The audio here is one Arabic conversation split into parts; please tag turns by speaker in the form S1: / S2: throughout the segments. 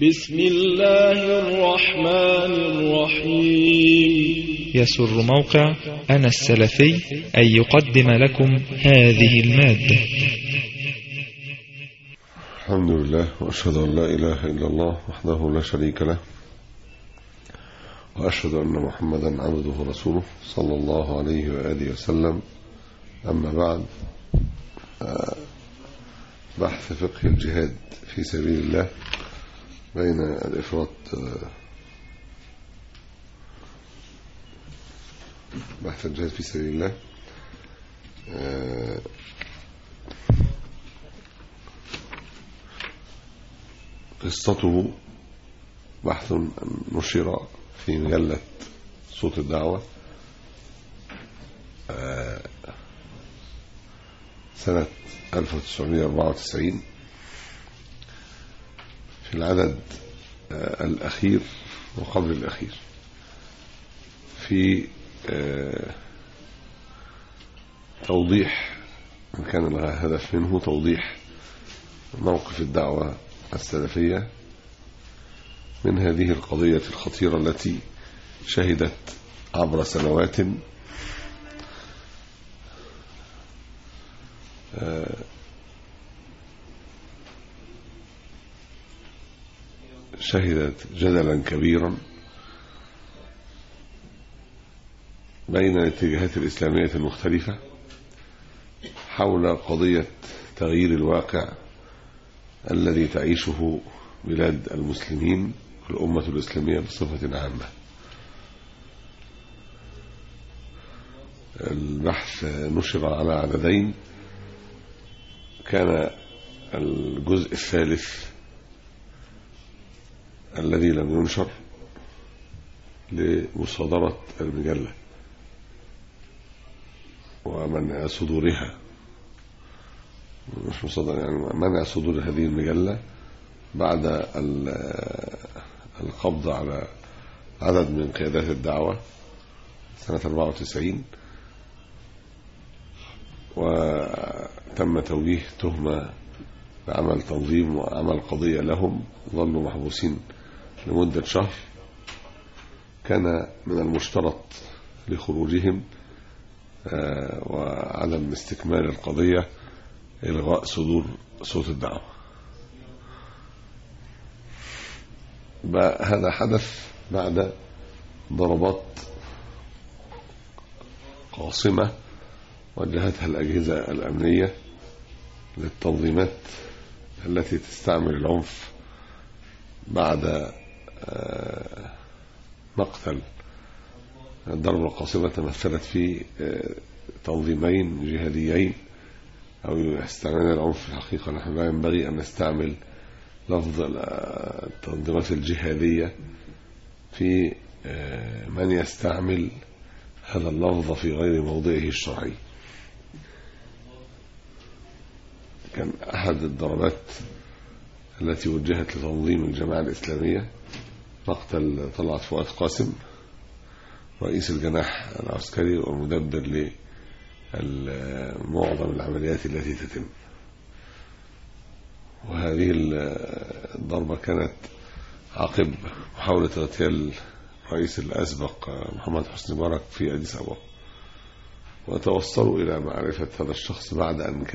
S1: بسم الله الرحمن الرحيم.
S2: يسر موقع أنا السلفي أن يقدم لكم هذه المادة.
S3: الحمد لله، وأشهد أن لا إله إلا الله وحده لا شريك له، وأشهد أن محمدا عبده ورسوله صلى الله عليه وآله وسلم. أما بعد، بحث فقه الجهاد في سبيل الله بين الإفراط بحث الجهاد في سبيل الله قصته بحث نشر في مجلة صوت الدعوة سنة 1994 في العدد الأخير وقبل الأخير، في توضيح، كان الهدف منه توضيح موقف الدعوة السلفية من هذه القضية الخطيرة التي شهدت عبر سنوات شهدت جدلا كبيرا بين الاتجاهات الإسلامية المختلفة حول قضية تغيير الواقع الذي تعيشه بلاد المسلمين والأمة الإسلامية بصفة عامة. البحث نشر على عددين، كان الجزء الثالث الذي لم ينشر لمصادرة المجلة ومنع صدورها، مش مصادرة يعني منع صدور هذه المجلة بعد القبض على عدد من قيادات الدعوة سنة 94، وتم توجيه تهمة بعمل تنظيم وعمل قضية لهم، ظلوا محبوسين لمدة شهر. كان من المشترط لخروجهم وعدم استكمال القضية إلغاء صدور صوت الدعوة. هذا حدث بعد ضربات قاصمة وجهتها الأجهزة الأمنية للتنظيمات التي تستعمل العنف بعد مقتل. الضربة القاصمة تمثلت في تنظيمين جهاديين، أو استعمال العنف في الحقيقة. نحن لا ينبغي أن نستعمل لفظ التنظيمات الجهادية في من يستعمل هذا اللفظ في غير موضعه الشرعي. كان أحد الضربات التي وجهت لتنظيم الجماعة الإسلامية مقتل طلعت فؤاد قاسم، رئيس الجناح العسكري ومدبر لمعظم العمليات التي تتم. وهذه الضربة كانت عقب محاولة اغتيال الرئيس الأسبق محمد حسني مبارك في أديس أبابا، وتوصلوا إلى معرفة هذا الشخص بعد أن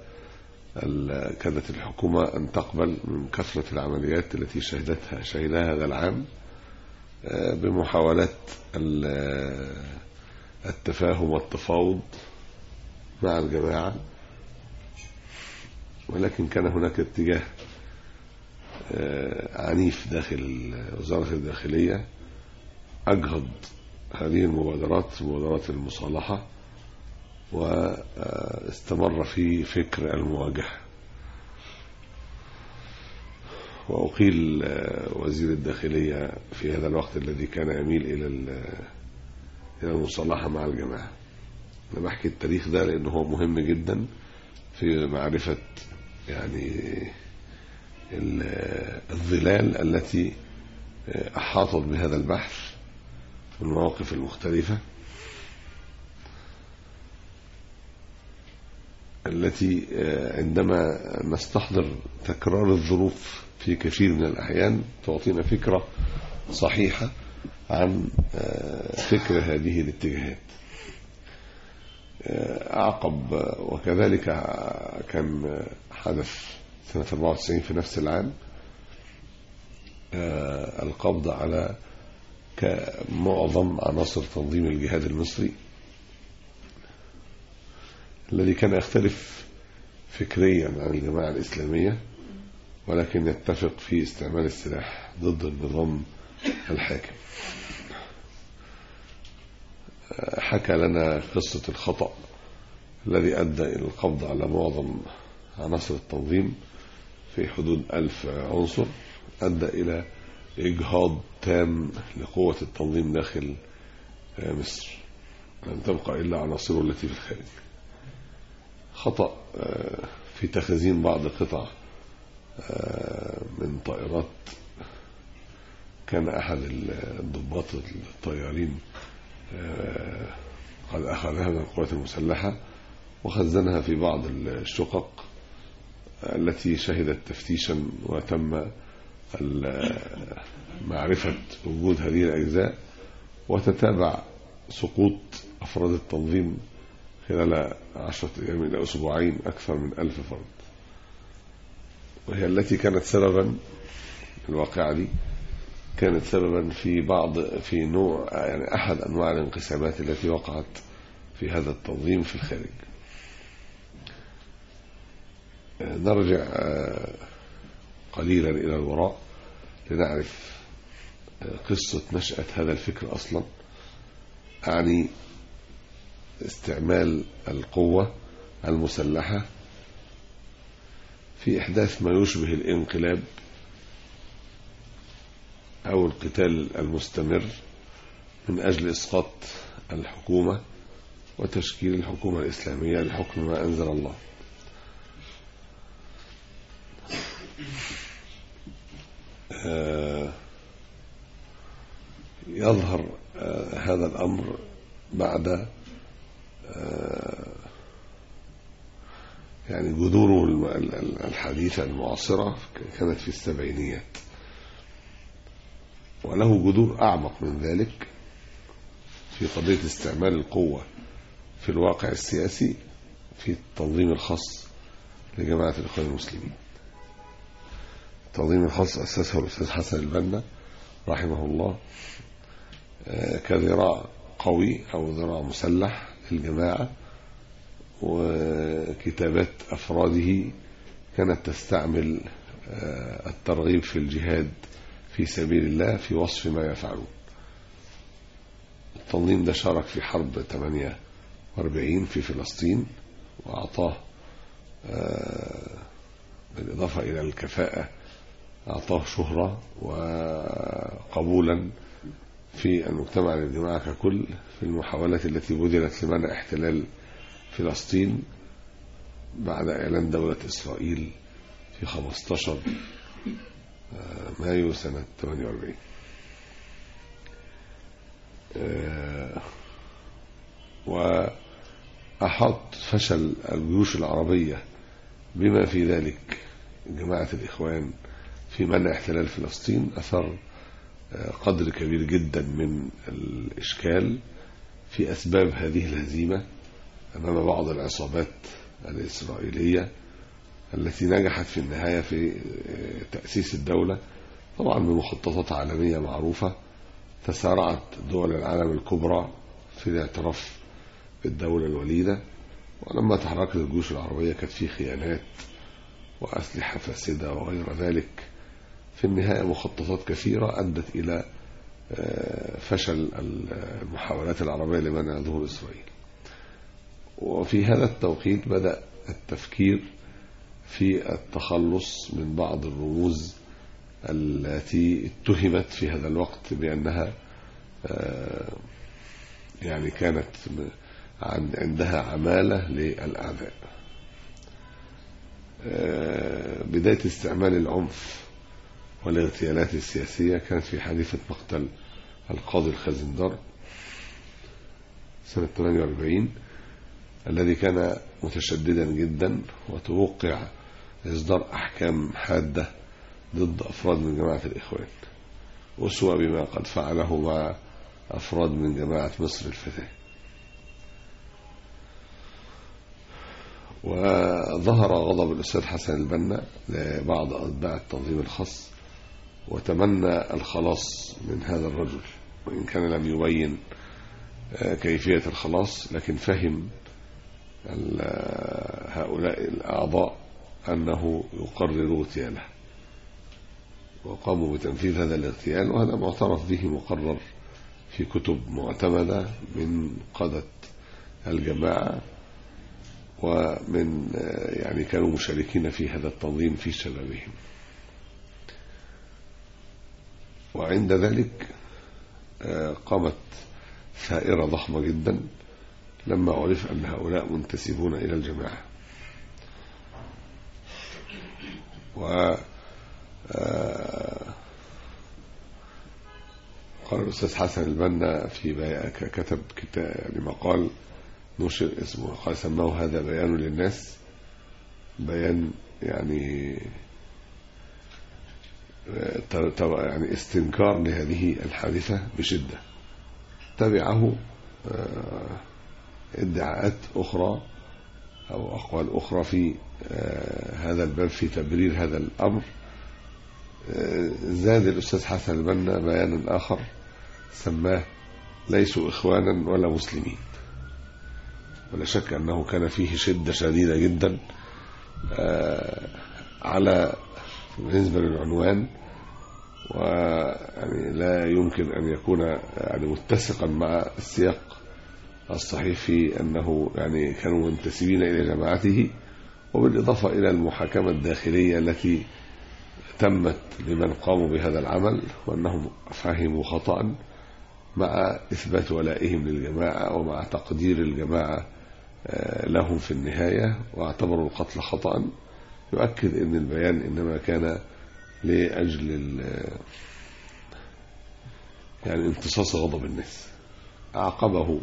S3: كادت الحكومة أن تقبل من كثرة العمليات التي شهدها هذا العام بمحاولات التفاهم والتفاوض مع الجماعة. ولكن كان هناك اتجاه عنيف داخل وزارة الداخلية أجهض هذه المبادرات، مبادرات المصالحة، واستمر في فكر المواجهة. وأقيل وزير الداخلية في هذا الوقت الذي كان يميل إلى المصالحة مع الجماعة. أنا بحكي التاريخ ده لأنه هو مهم جدا في معرفة يعني الظلال التي أحاطت بهذا البحث من المواقف المختلفة التي عندما نستحضر تكرار الظروف في كثير من الأحيان تعطينا فكرة صحيحة عن فكر هذه الاتجاهات. أعقب وكذلك كان حدث سنة 94 في نفس العام القبض على معظم عناصر تنظيم الجهاد المصري الذي كان يختلف فكريا عن الجماعة الإسلامية، ولكن يتفق في استعمال السلاح ضد النظام الحاكم. حكى لنا قصة الخطأ الذي أدى إلى القبض على معظم عناصر التنظيم في حدود 1000 عنصر، أدى إلى إجهاض تام لقوة التنظيم داخل مصر، لم تبقى إلا عناصره التي في الخارج. خطأ في تخزين بعض قطع من طائرات، كان أحد الضباط الطيارين قد أخذها من القوات المسلحة وخزنها في بعض الشقق التي شهدت تفتيشا وتم معرفة وجود هذه الأجزاء، وتتابع سقوط أفراد التنظيم خلال 10 أيام إلى أسبوعين أكثر من 1000 فرد، وهي التي كانت سببا، الواقعة دي كانت سببا في نوع يعني أحد أنواع الانقسامات التي وقعت في هذا التنظيم في الخارج. نرجع قليلا إلى الوراء لنعرف قصة نشأة هذا الفكر أصلا، يعني استعمال القوة المسلحة في إحداث ما يشبه الانقلاب أو القتال المستمر من أجل إسقاط الحكومة وتشكيل الحكومة الإسلامية لحكم ما أنزل الله. يظهر هذا الأمر بعد يعني جذوره الحديثة المعاصرة كانت في السبعينيات، وله جذور أعمق من ذلك في قضية استعمال القوة في الواقع السياسي في التنظيم الخاص لجماعة الإخوان المسلمين. التنظيم الخاص أسسه الأستاذ حسن البنا رحمه الله كذراع قوي أو ذراع مسلح للجماعة، وكتابات أفراده كانت تستعمل الترغيب في الجهاد في سبيل الله في وصف ما يفعلون. التنظيم ده شارك في حرب 48 في فلسطين، وأعطاه بالإضافة إلى الكفاءة أعطاه شهرة وقبولا في المجتمع الجماعة ككل في المحاولات التي بذلت لمنع احتلال فلسطين بعد إعلان دولة إسرائيل في 15 مايو سنة 48. وأحاط فشل الجيوش العربية بما في ذلك جماعة الإخوان في منع احتلال فلسطين أثر قدر كبير جدا من الإشكال في أسباب هذه الهزيمة أمام بعض العصابات الإسرائيلية التي نجحت في النهاية في تأسيس الدولة، طبعا بمخططات عالمية معروفة. تسارعت دول العالم الكبرى في الاعتراف بالدولة الوليدة، ولما تحركت الجيوش العربية كانت في خيانات وأسلحة فاسدة وغير ذلك. في النهاية مخططات كثيرة أدت إلى فشل المحاولات العربية لمنع ظهور إسرائيل. وفي هذا التوقيت بدأ التفكير في التخلص من بعض الرموز التي اتهمت في هذا الوقت بأنها يعني كانت عندها عمالة للأعداء. بداية استعمال العنف والاغتيالات السياسية كانت في حادثة مقتل القاضي الخزندار سنة 48 الذي كان متشددا جدا وتوقع إصدار أحكام حادة ضد أفراد من جماعة الإخوان، أسوة بما قد فعله مع أفراد من جماعة مصر الفتاة. وظهر غضب الأستاذ حسن البنا لبعض أتباع التنظيم الخاص، وتمنى الخلاص من هذا الرجل، وإن كان لم يبين كيفية الخلاص، لكن فهم هؤلاء الأعضاء أنه يقرر اغتياله، وقاموا بتنفيذ هذا الاغتيال، وهذا معترف به مقرر في كتب معتمدة من قادة الجماعة، ومن يعني كانوا مشاركين في هذا التنظيم في شبابهم. وعند ذلك قامت ثائرة ضخمة جدا لما عرف أن هؤلاء منتسبون إلى الجماعة. قال الأستاذ حسن البنا في كتب كتاب يعني مقال نشر اسمه، قال سماه هذا بيان للناس، بيان يعني استنكار لهذه الحادثة بشدة. تبعه ادعاءات أخرى أو أقوال أخرى في هذا الباب في تبرير هذا الأمر. زاد الأستاذ حسن البنا بيانا آخر سماه ليسوا إخوانا ولا مسلمين، ولا شك أنه كان فيه شدة شديدة جدا على بالنسبة للعنوان، ويعني لا يمكن أن يكون يعني متسقا مع السياق الصحيح في أنه يعني كانوا منتسبين إلى جماعته، وبالإضافة إلى المحاكمة الداخلية التي تمت لمن قاموا بهذا العمل، وأنهم فهموا خطأ مع إثبات ولائهم للجماعة ومع تقدير الجماعة لهم في النهاية، واعتبروا القتل خطأ. يؤكد أن البيان إنما كان لأجل يعني امتصاص غضب الناس. أعقبه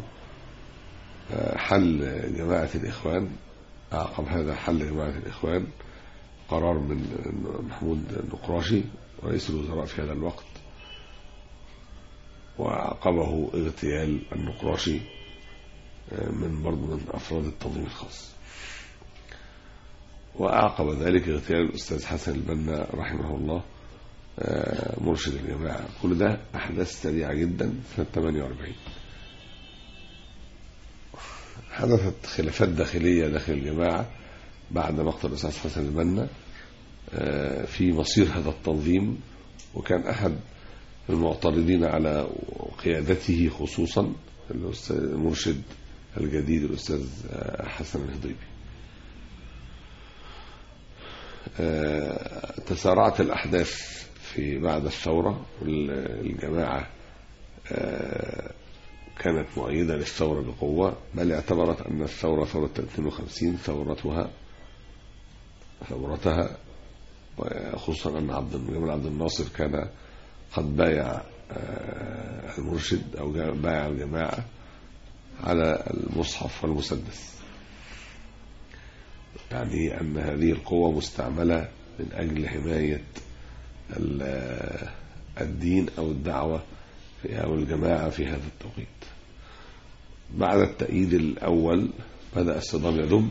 S3: حل جماعة الإخوان، أعقب هذا حل جماعة الإخوان قرار من محمود النقراشي رئيس الوزراء في هذا الوقت، وأعقبه اغتيال النقراشي من أفراد التنظيم الخاص، وأعقب ذلك اغتيال الأستاذ حسن البنا رحمه الله مرشد الجماعة. كل ده أحداث سريعة جدا. سنة 48 حدثت خلافات داخلية داخل الجماعة بعد مقتل الأستاذ حسن البنا في مصير هذا التنظيم، وكان أحد المعترضين على قيادته خصوصا المرشد الجديد الأستاذ حسن الهضيبي. تسارعت الأحداث في بعد الثورة، والجماعة كانت مؤيدة للثورة بقوة، بل اعتبرت أن الثورة ثورة 52 ثورتها، خصوصا أن جمال عبد الناصر كان قد بايع المرشد أو بايع الجماعة على المصحف والمسدس، يعني أن هذه القوة مستعملة من أجل حماية الدين أو الدعوة أو الجماعة في هذا التوقيت. بعد التأييد الأول بدأ الصدام يدب،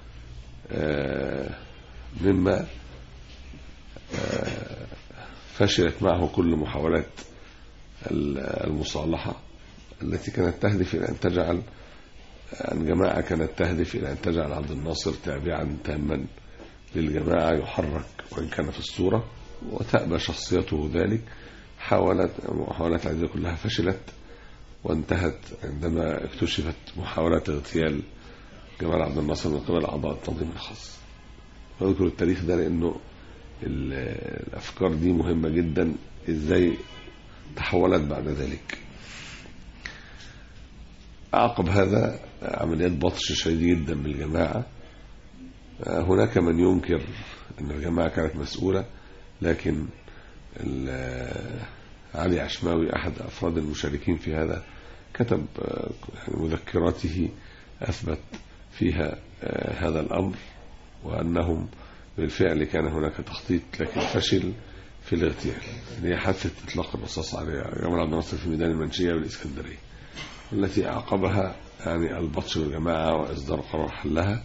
S3: مما فشلت معه كل محاولات المصالحة التي كانت تهدف إلى أن تجعل الجماعة كانت تهدف إلى أن تجعل عبد الناصر تابعا تاما للجماعة يحرك وإن كان في الصورة، وتأبى شخصيته ذلك. محاولات هذه كلها فشلت، وانتهت عندما اكتشفت محاولات اغتيال جمال عبد الناصر من قبل أعضاء التنظيم الخاص. وأذكر التاريخ ده لأنه الأفكار دي مهمة جدا، إزاي تحولت بعد ذلك. أعقب هذا عمليات بطش شديد جدا بالجماعة. هناك من ينكر أن الجماعة كانت مسؤولة، لكن علي عشماوي أحد أفراد المشاركين في هذا كتب مذكراته أثبت فيها هذا الأمر، وأنهم بالفعل كان هناك تخطيط لكن فشل في الاغتيال، اللي هي حادثة إطلاق الرصاص على جمال عبد الناصر في ميدان المنشية بالإسكندرية، والتي أعقبها يعني البطش بالجماعة وإصدار قرار حلها.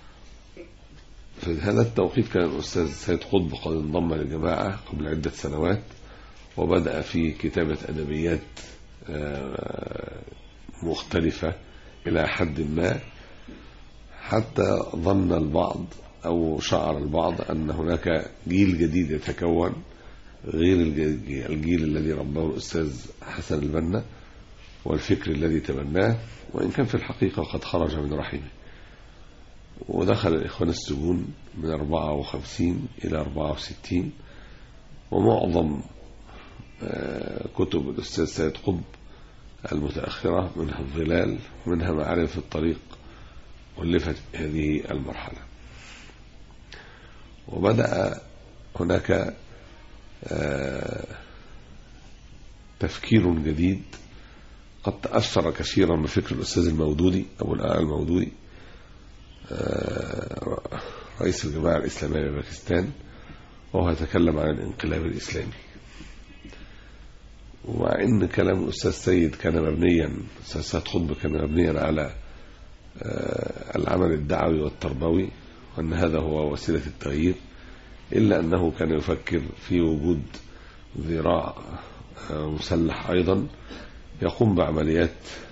S3: في هذا التوقيت كان الأستاذ سيد قطب قد انضم للجماعة قبل عدة سنوات، وبدأ في كتابة أدبيات مختلفة إلى حد ما، حتى ظن البعض أو شعر البعض أن هناك جيل جديد يتكون غير الجيل الذي رباه الأستاذ حسن البنا والفكر الذي تبناه، وإن كان في الحقيقة قد خرج من رحمه. ودخل الإخوان السجون من 54 إلى 64، ومعظم كتب الأستاذ سيد قطب المتأخرة منها الظلال ومنها معارف الطريق ألفت هذه المرحلة. وبدأ هناك تفكير جديد قد تأثر كثيرا بفكر الأستاذ المودودي أبو الأعلى المودودي رئيس الجماعة الإسلامية بباكستان، وهو يتكلم عن الانقلاب الإسلامي. ومع أن كلام الأستاذ سيد كان مبنيا، الأستاذ سيد قطب كان مبنيا على العمل الدعوي والتربوي، وأن هذا هو وسيلة التغيير، إلا أنه كان يفكر في وجود ذراع مسلح أيضا يقوم بعمليات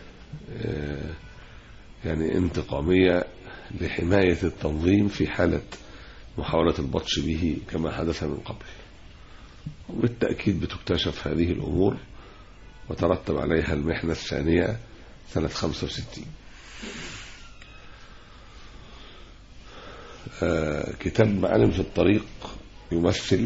S3: يعني انتقامية لحماية التنظيم في حالة محاولة البطش به كما حدث من قبل. وبالتأكيد بتكتشف هذه الأمور وترتب عليها المحنة الثانية سنة 65. كتاب معالم في الطريق يمثل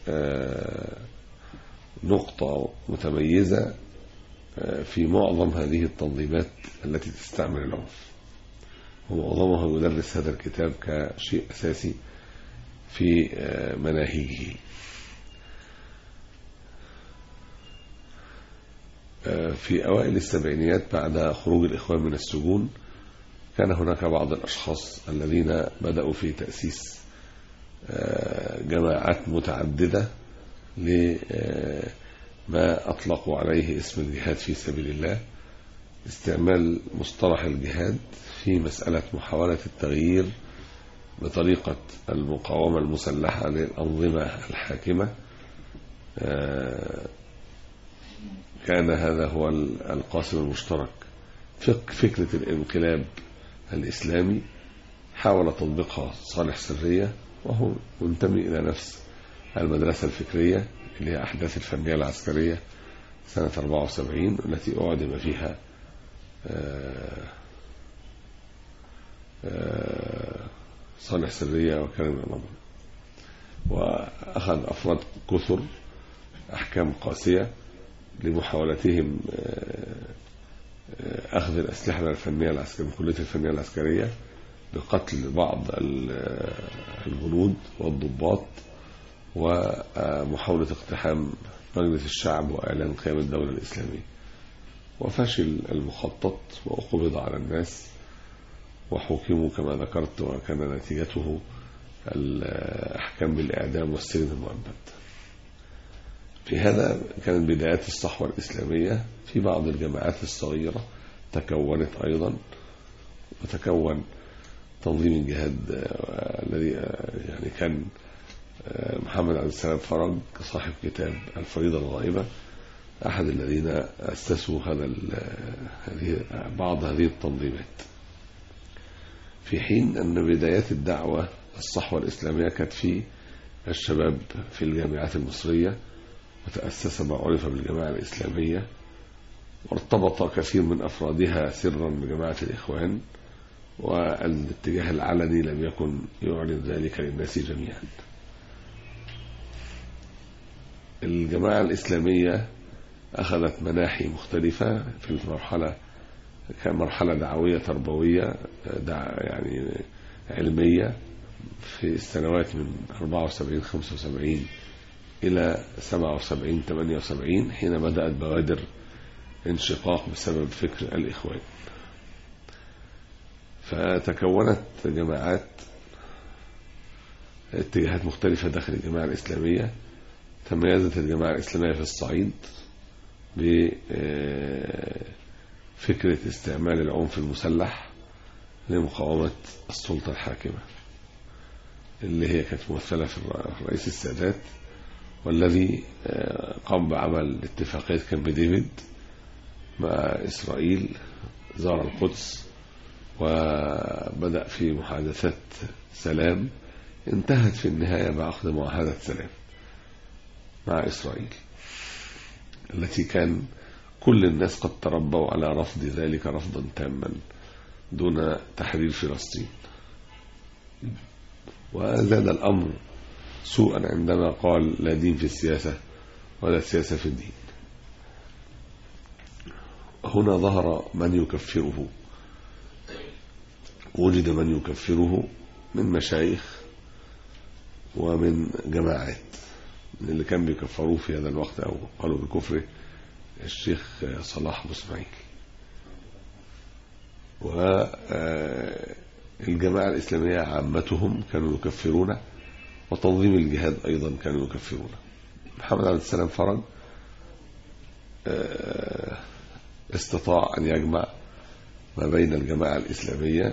S3: نقطة متميزة في معظم هذه التنظيمات التي تستعمل العنف، ومعظمها يدرس هذا الكتاب كشيء أساسي في مناهجه. في أوائل السبعينيات بعد خروج الإخوان من السجون كان هناك بعض الأشخاص الذين بدأوا في تأسيس جماعات متعددة لما أطلقوا عليه اسم الجهاد في سبيل الله، استعمال مصطلح الجهاد في مسألة محاولة التغيير بطريقة المقاومة المسلحة للأنظمة الحاكمة. كان هذا هو القاسم المشترك. فكرة الانقلاب الإسلامي حاول تطبيقها صالح سرية، وهو منتمي إلى نفس المدرسة الفكرية اللي هي أحداث الفنية العسكرية سنة 74 التي أعدم فيها صالح سرية وكريم رمضان، وأخذ أفراد كثر أحكام قاسية لمحاولتهم أخذ الأسلحة الفنية العسكرية من كلية الفنية العسكرية بقتل بعض الجنود والضباط، ومحاولة اقتحام مجلس الشعب وإعلان قيام الدولة الإسلامية. وفشل المخطط وقبض على الناس وحكموا كما ذكرت، وكان نتيجته الأحكام بالإعدام والسجن المؤبد. في هذا كانت بدايات الصحوة الإسلامية. في بعض الجماعات الصغيرة تكونت أيضا، وتكون تنظيم الجهاد الذي يعني كان محمد عبد السلام فرج صاحب كتاب الفريضة الغائبة أحد الذين أسسوا بعض هذه التنظيمات، في حين أن بدايات الدعوة الصحوة الإسلامية كانت في الشباب في الجامعات المصرية، وتأسس ما عرف بالجماعة الإسلامية، وارتبط كثير من أفرادها سرا بجماعة الإخوان، والاتجاه العلني لم يكن يعلن ذلك للناس جميعا. الجماعة الإسلامية أخذت مناحي مختلفة في المرحلة، كمرحلة دعوية تربوية يعني علمية في السنوات من 74-75 إلى 77-78 حين بدأت بوادر انشقاق بسبب فكر الإخوان. فتكونت جماعات اتجاهات مختلفة داخل الجماعة الإسلامية تميزت الجماعة الإسلامية في الصعيد بفكرة استعمال العنف المسلح لمقاومة السلطة الحاكمة، اللي هي كانت ممثلة في رئيس السادات، والذي قام بعمل اتفاقية كامب ديفيد مع إسرائيل، زار القدس وبدأ في محادثات سلام انتهت في النهاية بعقد معاهدة سلام مع إسرائيل، التي كان كل الناس قد تربوا على رفض ذلك رفضا تاما دون تحرير فلسطين. وزاد الأمر سوءا عندما قال لا دين في السياسة ولا سياسة في الدين. هنا ظهر من يكفره، وجد من يكفره من مشايخ ومن جماعات. من اللي كان بيكفروه في هذا الوقت أو قالوا بكفره الشيخ صلاح أبو إسماعيل، والجماعة الإسلامية عامتهم كانوا يكفرون، وتنظيم الجهاد أيضا كانوا يكفرون. محمد عبد السلام فرج استطاع أن يجمع ما بين الجماعة الإسلامية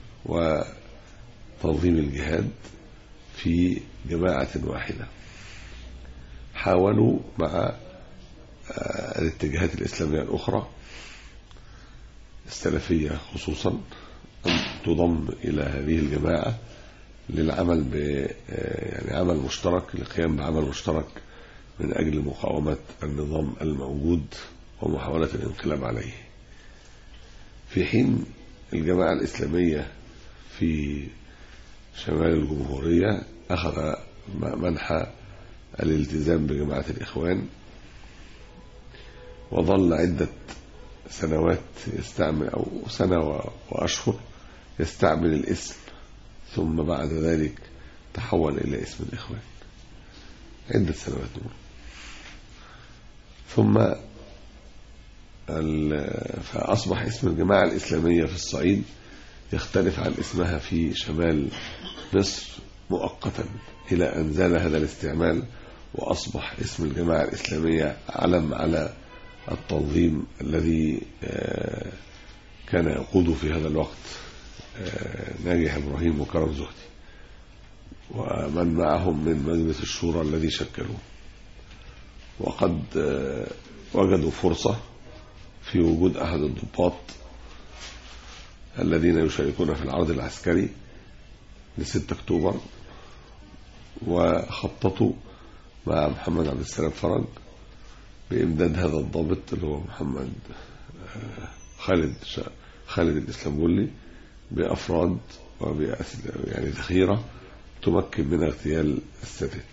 S3: وتنظيم الجهاد في جماعة واحدة. حاولوا مع الاتجاهات الإسلامية الأخرى السلفية خصوصا أن تضم إلى هذه الجماعة للعمل يعني عمل مشترك، للقيام بعمل مشترك من أجل مقاومة النظام الموجود ومحاولة الانقلاب عليه. في حين الجماعة الإسلامية في شمال الجمهورية أخذ منحى الالتزام بجماعة الإخوان، وظل عدة سنوات يستعمل أو سنة وأشهر يستعمل الاسم، ثم بعد ذلك تحول إلى اسم الإخوان عدة سنوات دول. ثم فأصبح اسم الجماعة الإسلامية في الصعيد يختلف عن اسمها في شمال مصر مؤقتا، إلى أن زال هذا الاستعمال وأصبح اسم الجماعة الإسلامية علم على التنظيم الذي كان يقود في هذا الوقت ناجح إبراهيم وكرم زهدي ومن معهم من مجلس الشورى الذي شكلوه. وقد وجدوا فرصة في وجود أحد الضباط الذين يشاركون في العرض العسكري ل6 أكتوبر، وخططوا مع محمد عبد السلام فرج بإمداد هذا الضابط اللي هو محمد خالد الإسلامبولي بأفراد يعني ذخيرة تمكن من اغتيال السادات.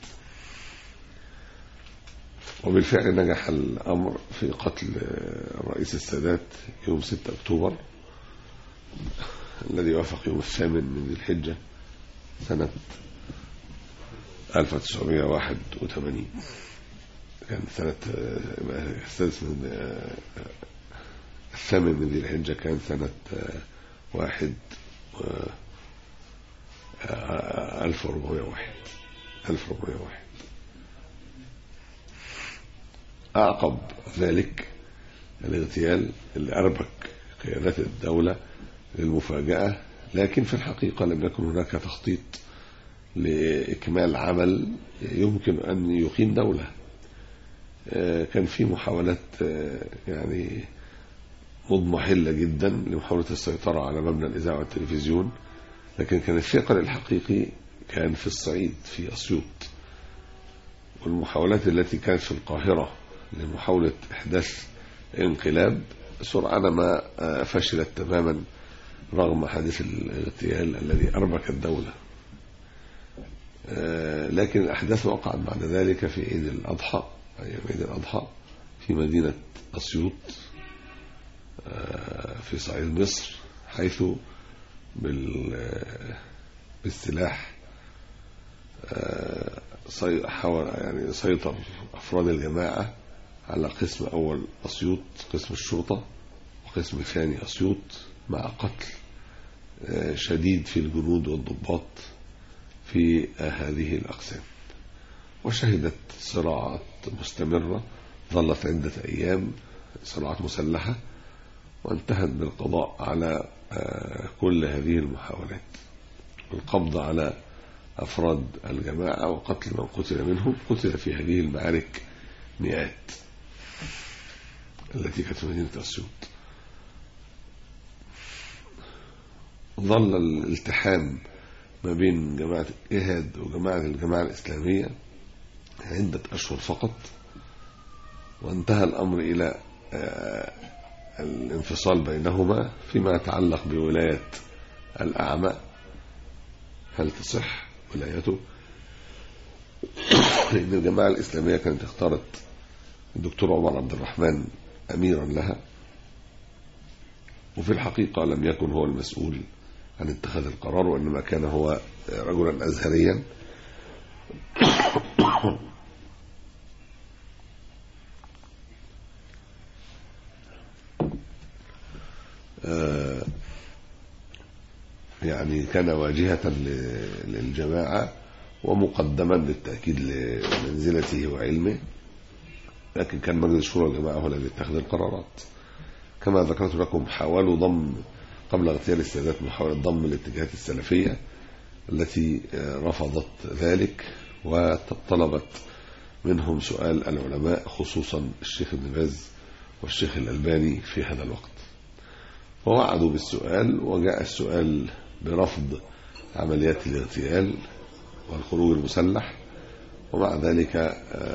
S3: وبالفعل نجح الأمر في قتل رئيس السادات يوم 6 أكتوبر الذي وافق يوم 8 من ذي الحجة سنة 1981. كان سنة 8 من ذي الحجة كان سنة 1401. أعقب ذلك الاغتيال اللي أربك قيادات الدولة للمفاجأة، لكن في الحقيقة لم يكن هناك تخطيط لإكمال عمل يمكن أن يقيم دولة. كان في محاولات يعني مضمحلة جدا لمحاولة السيطرة على مبنى الإذاعة والتلفزيون، لكن كان الثقل الحقيقي كان في الصعيد في أسيوط. والمحاولات التي كانت في القاهرة لمحاولة إحداث انقلاب سرعان ما فشلت تماما رغم حادث الاغتيال الذي أربك الدولة. لكن الأحداث وقعت بعد ذلك في عيد الأضحى، أيام عيد الأضحى في مدينة أسيوط في صعيد مصر، حيث بالسلاح يعني سيطر أفراد الجماعة على قسم أول أسيوط قسم الشرطة، وقسم ثاني أسيوط، مع قتل شديد في الجنود والضباط في هذه الأقسام. وشهدت صراعات مستمرة ظلت عدة أيام، صراعات مسلحة، وانتهت بالقضاء على كل هذه المحاولات، القبض على أفراد الجماعة وقتل من قتل منهم. قتل في هذه المعارك مئات التي كانت في مدينة أسيوط. ظل الالتحام ما بين جماعة الإيهاد وجماعة الجماعة الإسلامية عدة أشهر فقط، وانتهى الأمر إلى الانفصال بينهما فيما يتعلق بولاية الأعمى، هل تصح ولايته؟ لأن الجماعة الإسلامية كانت اختارت الدكتور عمر عبد الرحمن أميرا لها، وفي الحقيقة لم يكن هو المسؤول عن اتخاذ القرار، وإنما كان هو رجلا أزهريا يعني كان واجهة للجماعة ومقدما بالتأكيد لمنزلته وعلمه، لكن كان مجلس شورى الجماعة هو الذي اتخذ القرارات. كما ذكرت لكم حاولوا ضم قبل اغتيال السادات محاولة ضم الاتجاهات السلفية التي رفضت ذلك، وطلبت منهم سؤال العلماء خصوصا الشيخ ابن باز والشيخ الألباني في هذا الوقت، ووعدوا بالسؤال، وجاء السؤال برفض عمليات الاغتيال والخروج المسلح، ومع ذلك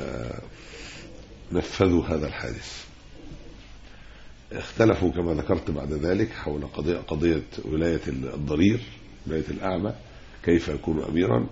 S3: نفذوا هذا الحادث. اختلفوا كما ذكرت بعد ذلك حول قضية ولاية الضرير، ولاية الأعمى، كيف يكون أميرا،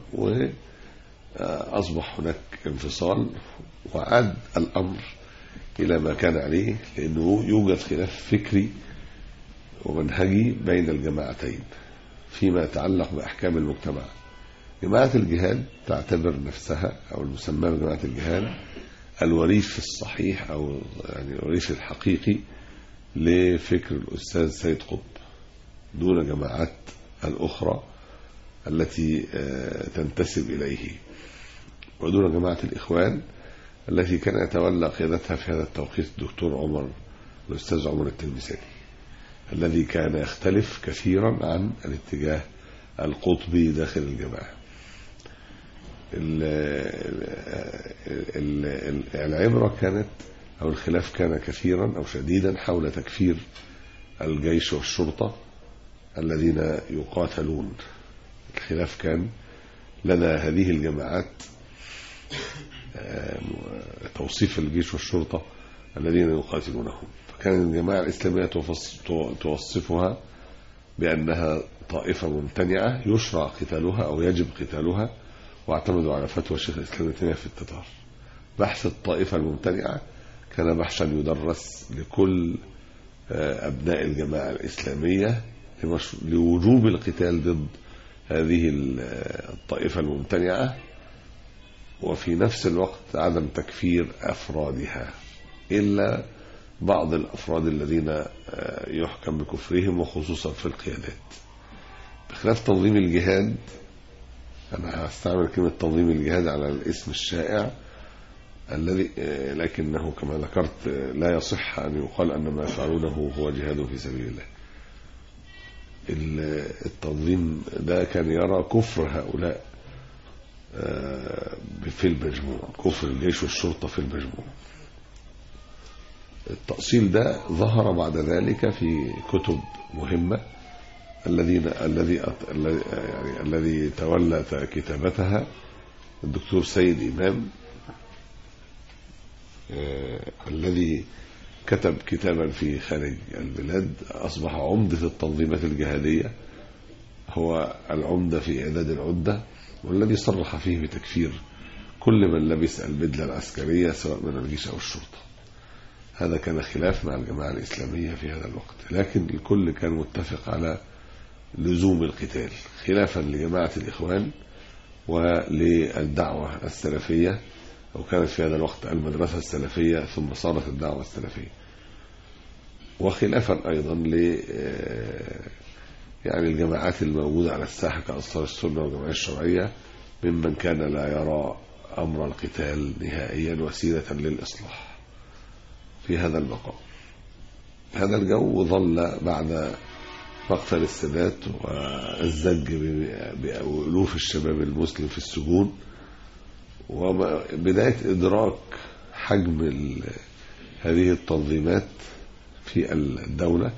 S3: وأصبح هناك انفصال، وعاد الأمر إلى ما كان عليه، لأنه يوجد خلاف فكري ومنهجي بين الجماعتين فيما يتعلق بأحكام المجتمع. جماعة الجهاد تعتبر نفسها أو المسمى بجماعة الجهاد الوريث الصحيح أو يعني الوريث الحقيقي لفكر الأستاذ سيد قطب، دون جماعات الأخرى التي تنتسب إليه، ودون جماعة الإخوان التي كان يتولى قيادتها في هذا التوقيت الدكتور الأستاذ عمر التلمساني، الذي كان يختلف كثيرا عن الاتجاه القطبي داخل الجماعة. العبرة كانت أو الخلاف كان كثيرا أو شديدا حول تكفير الجيش والشرطة الذين يقاتلون. الخلاف كان لدى هذه الجماعات توصيف الجيش والشرطة الذين يقاتلونهم، فكان الجماعة الإسلامية توصفها بأنها طائفة ممتنعة يشرع قتالها أو يجب قتالها، واعتمدوا على فتوى الشيخ الإسلام ابن تيمية في التتار. بحث الطائفة الممتنعة كان بحثا يدرس لكل أبناء الجماعة الإسلامية لوجوب القتال ضد هذه الطائفة الممتنعة، وفي نفس الوقت عدم تكفير أفرادها إلا بعض الأفراد الذين يحكم بكفرهم، وخصوصا في القيادات. بخلاف تنظيم الجهاد، أنا هستعمل كلمة تنظيم الجهاد على الاسم الشائع الذي لكنه كما ذكرت لا يصح أن يقال أن ما يفعلونه هو جهاد في سبيل الله. التنظيم ده كان يرى كفر هؤلاء في المجموع، كفر الجيش والشرطة في المجموع. التأصيل ده ظهر بعد ذلك في كتب مهمة الذي تولى كتابتها الدكتور سيد إمام، الذي كتب كتابا في خارج البلاد أصبح عمدة التنظيمات الجهادية، هو العمدة في إعداد العدة، والذي صرح فيه بتكفير كل من لبس البدلة العسكرية سواء من الجيش أو الشرطة. هذا كان خلاف مع الجماعة الإسلامية في هذا الوقت، لكن الكل كان متفق على لزوم القتال، خلافا لجماعة الإخوان وللدعوة السلفية، أو كانت في هذا الوقت المدرسة السلفية ثم صارت الدعوة السلفية، وخلافا أيضا يعني الجماعات الموجودة على الساحة كأنصار السنة والجماعة الشرعية، ممن كان لا يرى أمر القتال نهائيا وسيلة للإصلاح في هذا المقام. هذا الجو ظل بعد مقتل السادات والزج بألوف الشباب المسلم في السجون، وبداية إدراك حجم هذه التنظيمات في الدولة.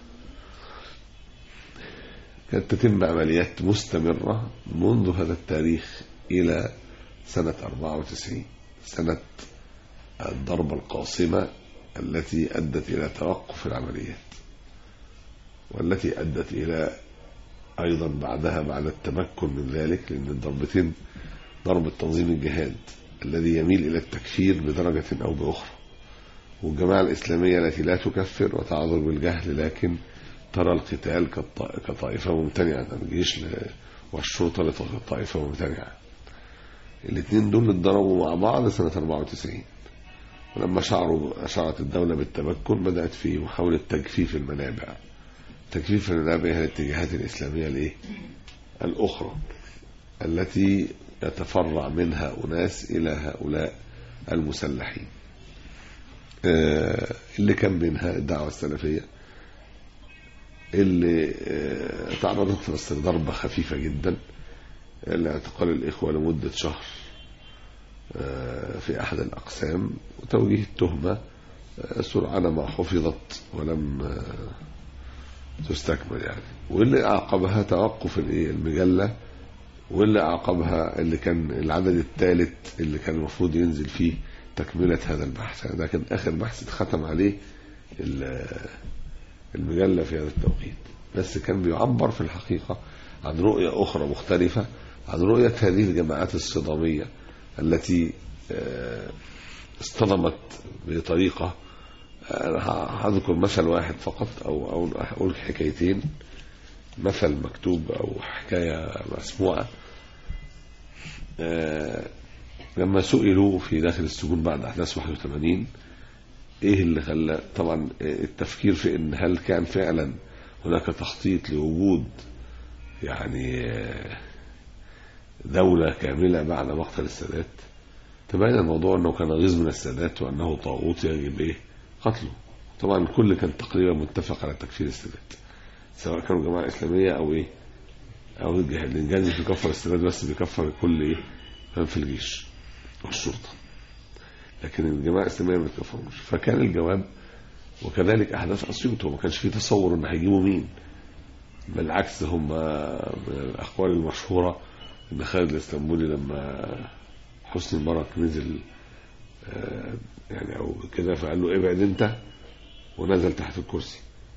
S3: كانت تتم عمليات مستمرة منذ هذا التاريخ إلى سنة 94، سنة الضربة القاصمة التي أدت إلى توقف العمليات، والتي أدت إلى أيضا بعدها بعد التمكن من ذلك، لأن الضربتين ضرب تنظيم الجهاد الذي يميل إلى التكفير بدرجة أو بأخرى، والجماعة الإسلامية التي لا تكفر وتعذر بالجهل لكن ترى القتال كطائفة ممتنعة، الجيش والشرطة لطائفة ممتنعة. الاثنين دول اتضربوا مع بعض سنة 94، ولما شعرت الدولة بالتمكن بدأت في محاولة تجفيف المنابع. تجفيف المنابع هي الاتجاهات الإسلامية الأخرى التي يتفرع منها أناس إلى هؤلاء المسلحين، اللي كان منها الدعوة السلفية اللي تعرضت لضربة خفيفة جدا لاعتقال الإخوة لمدة شهر في أحد الأقسام، وتوجيه التهمة سرعان ما حفظت ولم تستكمل يعني. واللي أعقبها توقف المجلة، واللي أعقبها اللي كان العدد الثالث اللي كان المفروض ينزل فيه تكملة هذا البحث. ده كان آخر بحث اتختم عليه المجلة في هذا التوقيت، بس كان بيعبر في الحقيقة عن رؤية أخرى مختلفة، عن رؤية هذه الجماعات الصدامية التي اصطدمت بطريقة. هذكر مثل واحد فقط أو أقول حكايتين، مثل مكتوب أو حكاية مسموعة. لما سئلوا في داخل السجون بعد أحداث 81 إيه اللي خلى، طبعا التفكير في إن هل كان فعلا هناك تخطيط لوجود يعني دولة كاملة بعد مقتل السادات، تبين الموضوع أنه كان غيظ من السادات وأنه طاغوت يجب قتله. طبعا الكل كان تقريبا متفق على تكفير السادات، سواء كانوا جماعة إسلامية أو الجهاد. الجهاد مش بيكفر السادات بس، بيكفر كل في الجيش والشرطة، لكن الجماعة الإسلامية ما بتكفروش. فكان الجواب، وكذلك أحداث أسيوط، وما كانش فيه تصور أن هيجيبوا مين، بالعكس هم من الأقوال المشهورة أن خالد الإسطنبولي لما حسني مبارك نزل يعني أو كده فقال له ابعد أنت، ونزل تحت الكرسي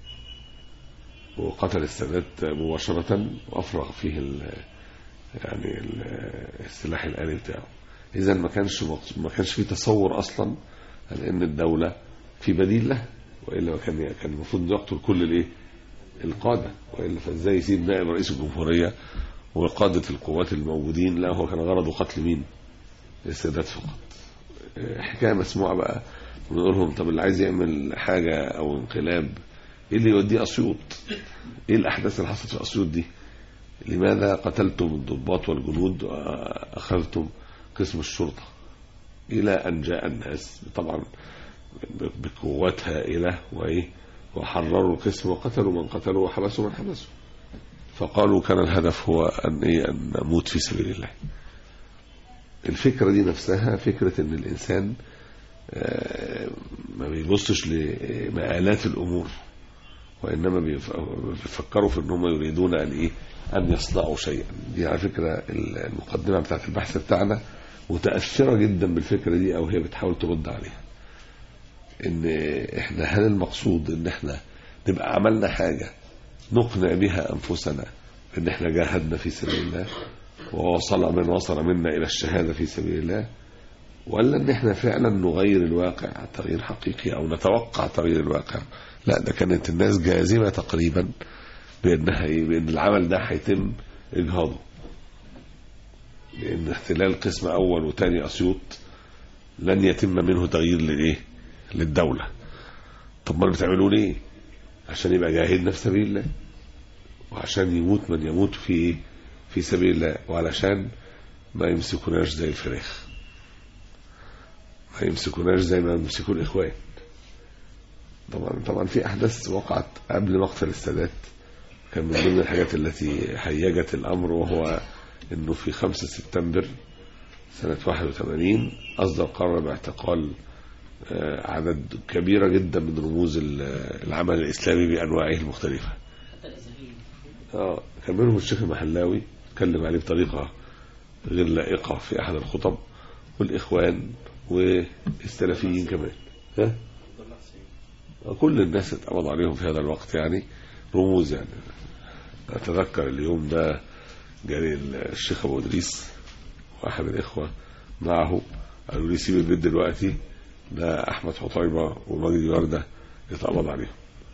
S3: وقتل السادات مباشرة وأفرغ فيه يعني السلاح الآلي بتاعه. إذا ما كانش فيه تصور أصلا أن الدولة في بديل له، وإلا كان المفروض يقتل كل القادة، وإلا فازاي يسيب نائب رئيس الجمهورية وقادة القوات الموجودين؟ لا، هو كان غرضه قتل مين؟ السادات فقط. حكاية مسموعة بقى، ونقول لهم طب اللي عايز يعمل حاجة أو انقلاب إيه اللي يوديه أسيوط؟ إيه الأحداث اللي حصلت في أسيوط دي؟ لماذا قتلتم الضباط والجنود وأخذتم قسم الشرطة؟ إلى أن جاء الناس طبعا بقوات هائلة وحرروا القسم وقتلوا من قتلوا وحبسوا من حبسوا. فقالوا كان الهدف هو أن نموت في سبيل الله. الفكرة دي نفسها فكرة أن الإنسان ما بيبصش لمآلات الأمور، وإنما بيفكروا في أنهم يريدون أن يصنعوا شيئا. دي على فكرة المقدمة بتاعت البحث بتاعنا متأثرة جدا بالفكرة دي، أو هي بتحاول ترد عليها. إن إحنا هل المقصود إن إحنا نبقى عملنا حاجة نقنع بها أنفسنا إن إحنا جاهدنا في سبيل الله ووصل منا إلى الشهادة في سبيل الله، ولا إن إحنا فعلا نغير الواقع تغيير حقيقي أو نتوقع تغيير الواقع؟ لا، ده كانت الناس جازمة تقريبا بأن العمل ده هيتم إجهاضه، لأن احتلال قسم أول وثاني أسيوط لن يتم منه تغيير للدولة. طب ما بتعملوا ليه؟ عشان يبقى جاهدنا في سبيل الله، وعشان يموت من يموت في سبيل الله، وعلشان ما يمسكوناش زي الفراخ. ما يمسكوناش زي ما يمسكوا الإخوان. طبعا في أحداث وقعت قبل مقتل السادات كان من ضمن الحاجات التي هيجت الأمر، وهو إنه في 5 سبتمبر سنة 81 أصدر قرار باعتقال عدد كبيرة جدا من رموز العمل الإسلامي بأنواعه المختلفة. كان منهم الشيخ المحلاوي اتكلم عليه بطريقة غير لائقة في أحد الخطب، والإخوان والسلفيين كمان. كل الناس اتقبض عليهم في هذا الوقت، يعني رموز. يعني أتذكر اليوم ده جالي الشيخ أبو إدريس واحد من الإخوة معه، قالوا لي سيب البيت دلوقتي، ده أحمد حطيبة ومجدي وردة يتقبض عليهم،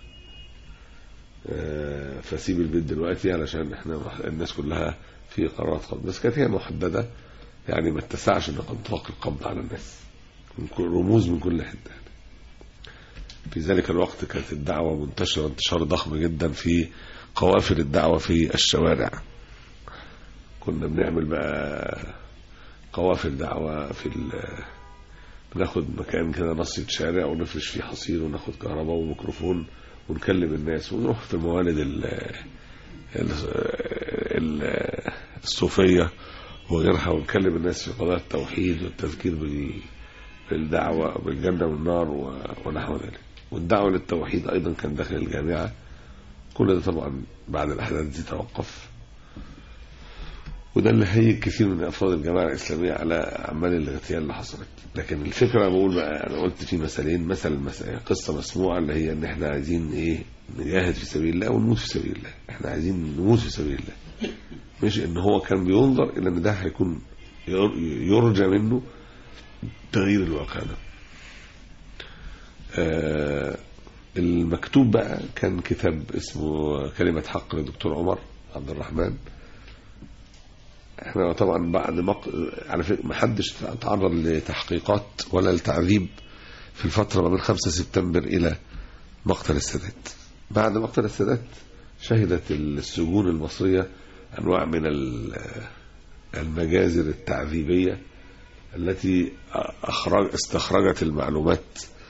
S3: فسيب البيت دلوقتي علشان احنا الناس كلها في قرارات قبض. بس كانت هي محددة، يعني ما اتسعش ان نطلق القبض على الناس، رموز من كل حتة. في ذلك الوقت كانت الدعوة منتشرة انتشار ضخم جدا في قوافل الدعوة في الشوارع. كنا بنعمل بقى قوافل دعوة بناخد مكان كده نصية شارع ونفرش فيه حصير وناخد كهرباء وميكروفون ونكلم الناس، ونروح في الموالد الصوفية وغيرها ونكلم الناس في قضايا التوحيد والتذكير بالدعوة بالجنة والنار ونحو ذلك. والدعوة للتوحيد أيضا كان داخل الجامعة. كل ده طبعا بعد الأحداث دي توقف، وده اللي هيج كثير من أفراد الجماعة الإسلامية على أعمال الاغتيال اللي حصلت. لكن الفكرة بقول بقى، أنا قلت في مثالين، مثل قصة مسموعة اللي هي إن إحنا عايزين نجاهد في سبيل الله ونموت في سبيل الله. إحنا عايزين نموت في سبيل الله، مش إن هو كان بينظر إلى إن ده هيكون يرجى منه تغيير الواقع ده. المكتوب بقى كان كتاب اسمه كلمة حق للدكتور عمر عبد الرحمن. احنا طبعا بعد على فكرة ما حدش تعرض لتحقيقات ولا لتعذيب في الفترة من 5 سبتمبر إلى مقتل السادات. بعد مقتل السادات شهدت السجون المصرية أنواع من المجازر التعذيبية التي استخرجت المعلومات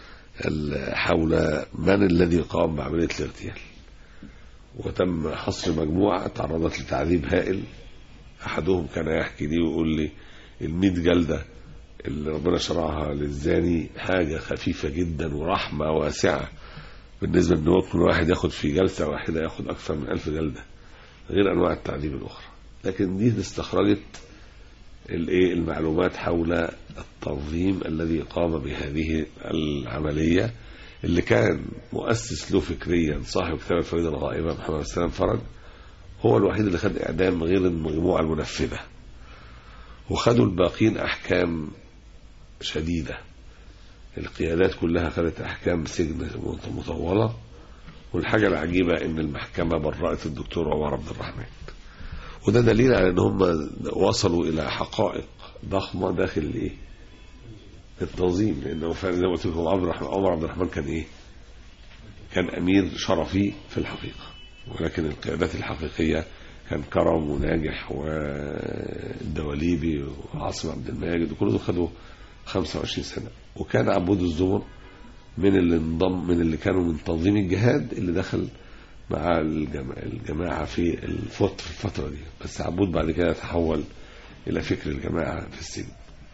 S3: حول من الذي قام بعملية الاغتيال، وتم حصر مجموعة تعرضت لتعذيب هائل. أحدهم كان يحكي لي ويقول لي 100 جلدة اللي ربنا شرعها للزاني حاجة خفيفة جدا ورحمة واسعة بالنسبة ان ممكن واحد ياخد في جلسة واحدة ياخد أكثر من 1000 جلدة، غير أنواع التعذيب الأخرى. لكن دي استخرجت المعلومات حول التنظيم الذي قام بهذه العملية، اللي كان مؤسس له فكريا صاحب كتاب الفريدة الغائبة محمد السلام فرج، هو الوحيد اللي خد إعدام غير المجموعة المنفذة، وخدوا الباقين أحكام شديدة. القيادات كلها خدت أحكام سجن مطولة. والحاجة العجيبة إن المحكمة برأت الدكتور عمر عبد الرحمن، وده دليل على إن هم وصلوا إلى حقائق ضخمة داخل التنظيم. لأنه فعلا زي ما قلت لكم عمر عبد الرحمن كان كان أمير شرفي في الحقيقة، ولكن القيادات الحقيقية كان كرم وناجح والدواليبي وعاصم عبد الماجد، وكل دول خدوا 25 سنة. وكان عبود الزمر من اللي كانوا من تنظيم الجهاد اللي دخل مع الجماعة في الفترة دي. بس عبود بعد كده تحول إلى فكر الجماعة في السجن.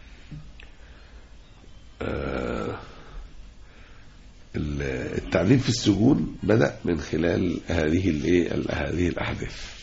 S3: التعذيب في السجون بدأ من خلال هذه الأحداث،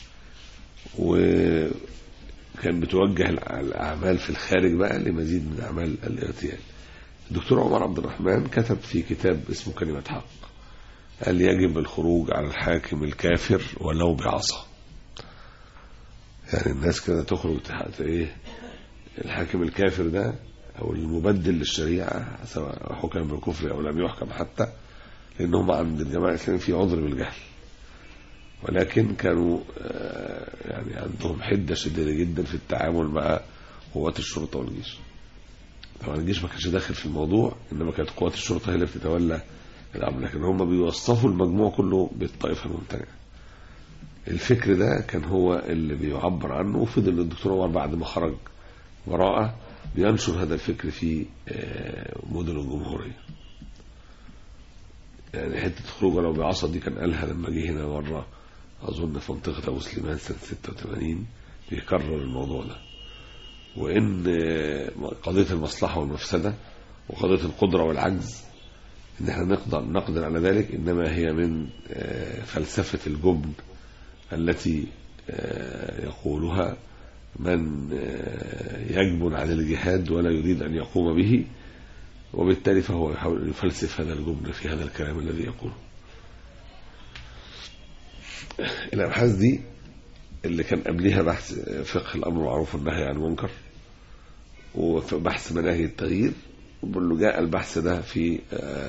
S3: وكان بتوجه الأعمال في الخارج بقى لمزيد من أعمال الاغتيال. الدكتور عمر عبد الرحمن كتب في كتاب اسمه كلمة حق، قال يجب الخروج على الحاكم الكافر ولو بعصا. يعني الناس كده تخرج تحت الحاكم الكافر ده أو المبدل للشريعة، سواء حكم بالكفر أو لم يحكم، حتى لأنهم عند الجماعة الإسلامية في عذر بالجهل، ولكن كانوا يعني عندهم حدة شديدة جدا في التعامل مع قوات الشرطة والجيش. طبعا الجيش ما كانش داخل في الموضوع، إنما كانت قوات الشرطة هي اللي بتتولى الأمر، لكن هم بيوصفوا المجموع كله بالطائفة الممتنعة. الفكر ده كان هو اللي بيعبر عنه. وفضل الدكتور عمر بعد ما خرج براءة بينشر هذا الفكر في مدن الجمهورية. يعني حتة خروج ولو بعصا دي كان قالها لما جه هنا مرة أظن في منطقة أبو سليمان سنة 86، بيكرر الموضوع ده. وإن قضية المصلحة والمفسدة وقضية القدرة والعجز إن احنا نقدر على ذلك، إنما هي من فلسفة الجبن التي يقولها من يجبن عن الجهاد ولا يريد أن يقوم به، وبالتالي فهو يحاول أن يفلسف هذا الجبن في هذا الكلام الذي يقوله. الأبحاث دي اللي كان قبلها بحث فقه الأمر والمعروف والنهي عن المنكر وبحث مناهج التغيير، وبقول جاء البحث ده في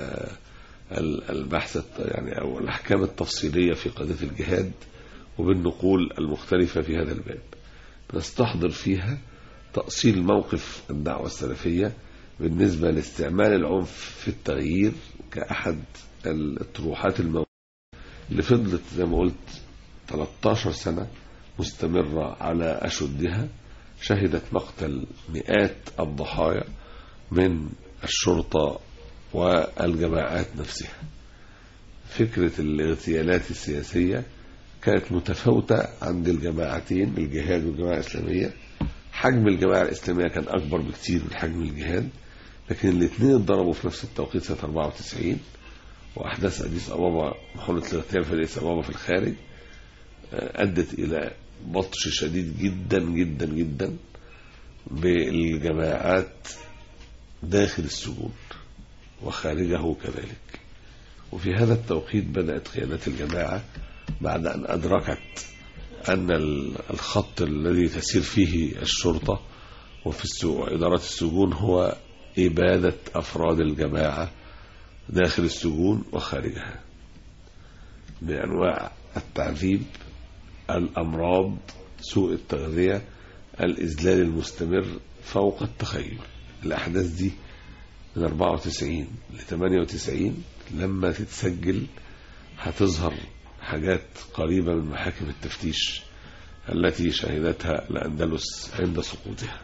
S3: البحث يعني أو الأحكام التفصيلية في قضية الجهاد وبالنقول المختلفة في هذا الباب، نستحضر فيها تأصيل موقف الدعوة السلفية بالنسبة لاستعمال العنف في التغيير كأحد الطروحات الموجودة اللي فضلت زي ما قلت 13 سنة مستمرة على أشدها، شهدت مقتل مئات الضحايا من الشرطة والجماعات نفسها. فكرة الاغتيالات السياسية كانت متفاوتة عند الجماعتين، الجهاد والجماعة الإسلامية. حجم الجماعة الإسلامية كان أكبر بكتير من حجم الجهاد، لكن الاثنين اتضربوا في نفس التوقيت سنة 94. وأحداث أديس أبابا، محاولة الاغتيال في أديس أبابا في الخارج، أدت إلى بطش شديد جدا جدا جدا بالجماعات داخل السجون وخارجه كذلك. وفي هذا التوقيت بدأت قيادات الجماعة بعد أن أدركت أن الخط الذي تسير فيه الشرطة وإدارة السجون هو إبادة أفراد الجماعة داخل السجون وخارجها بأنواع التعذيب، الأمراض، سوء التغذية، الإذلال المستمر فوق التخيل. الأحداث دي من 94 ل 98 لما تتسجل هتظهر حاجات قريبة من محاكم التفتيش التي شهدتها الأندلس عند سقوطها.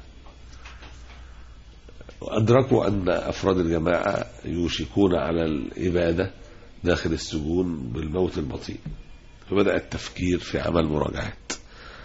S3: وأدركوا أن أفراد الجماعة يوشكون على الإبادة داخل السجون بالموت البطيء، فبدأ التفكير في عمل مراجعات،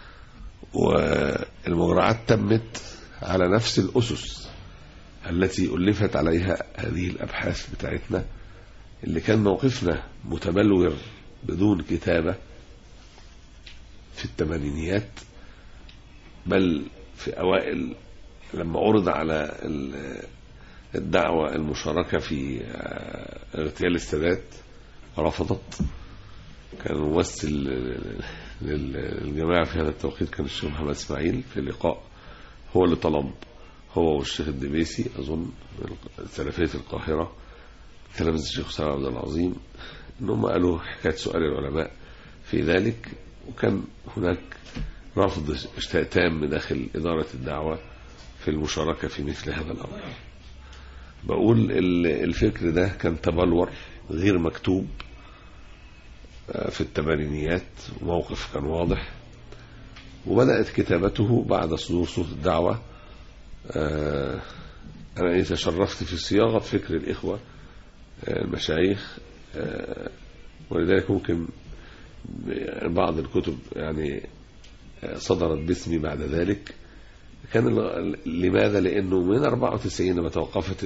S3: والمراجعات تمت على نفس الأسس التي ألفت عليها هذه الأبحاث بتاعتنا، اللي كان موقفنا متبلور بدون كتابة في الثمانينيات، بل في أوائل لما عرض على الدعوة المشاركة في اغتيال السادات رفضت. كان ممثل للجماعة في هذا التوقيت كان الشيخ محمد اسماعيل، في اللقاء هو اللي طلب، هو والشيخ الدبيسي أظن سلفية القاهرة تلاميذ الشيخ سلام عبد العظيم، إنهم قالوا حكاية سؤال العلماء في ذلك. وكان هناك رفض تام داخل إدارة الدعوة في المشاركة في مثل هذا الأمر. بقول الفكر ده كان تبلور غير مكتوب في الثمانينيات، وموقف كان واضح، وبدأت كتابته بعد صدور صوت الدعوة. أنا تشرفت في صياغة فكر الإخوة المشايخ، ولذلك ممكن بعض الكتب يعني صدرت باسمي بعد ذلك. كان لماذا؟ لأنه من 94 لما توقفت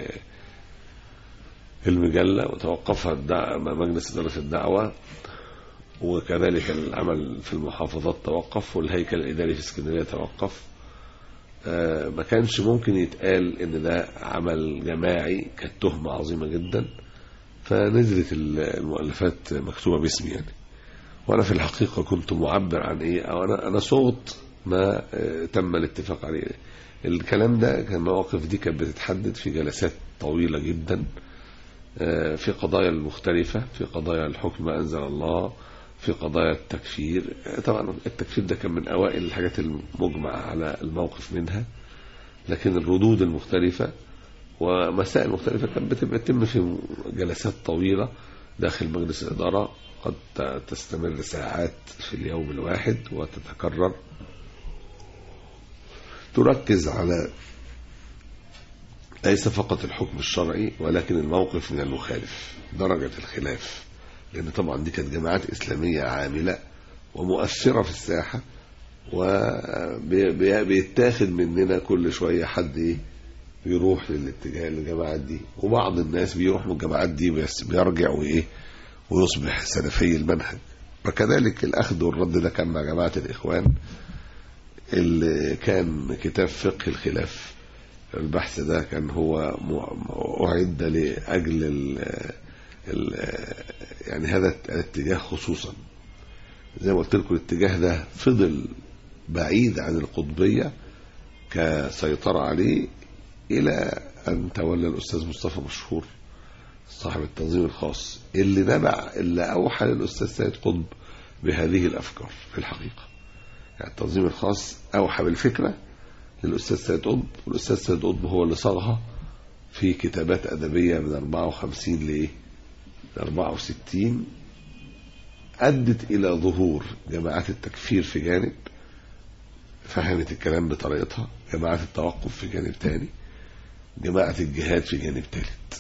S3: المجلة وتوقف مجلس إدارة الدعوة، وكذلك العمل في المحافظات توقف، والهيكل الإداري في اسكندرية توقف، ما كانش ممكن يتقال إن ده عمل جماعي، كانت تهمة عظيمة جدا. فنزلت المؤلفات مكتوبة باسمي يعني. وأنا في الحقيقة كنت معبر عن إيه، أو أنا صوت ما تم الاتفاق عليه. الكلام ده كان مواقف دي كانت بتتحدد في جلسات طويلة جدا في قضايا المختلفة، في قضايا الحكم ما أنزل الله، في قضايا التكفير. طبعا التكفير ده كان من أوائل الحاجات المجمع على الموقف منها، لكن الردود المختلفة ومسائل مختلفة كانت بتتم في جلسات طويلة داخل مجلس الإدارة، قد تستمر ساعات في اليوم الواحد وتتكرر، تركز على ليس فقط الحكم الشرعي ولكن الموقف من المخالف، درجة الخلاف، لأن طبعا دي كانت جماعات إسلامية عاملة ومؤثرة في الساحة، وبيتاخد مننا كل شوية حد بيروح للاتجاه للجماعات دي، وبعض الناس بيروح من الجماعات دي بس بيرجع ويصبح سلفي المنهج. وكذلك الأخذ والرد ده كان مع جماعة الإخوان، اللي كان كتاب فقه الخلاف، البحث ده كان هو أعد لأجل يعني هذا الاتجاه خصوصا. زي ما قلت لكم الاتجاه ده فضل بعيد عن القطبية كسيطرة عليه إلى أن تولى الأستاذ مصطفى مشهور صاحب التنظيم الخاص، اللي أوحى للأستاذ سيد قطب بهذه الأفكار. في الحقيقة يعني التنظيم الخاص أوحى بالفكرة للأستاذ سيد قطب، والأستاذ سيد قطب هو اللي صاغها في كتابات أدبية من 54 ل 64 أدت إلى ظهور جماعات التكفير في جانب فهمت الكلام بطريقتها، جماعات التوقف في جانب تاني، جماعة الجهاد في جانب ثالث،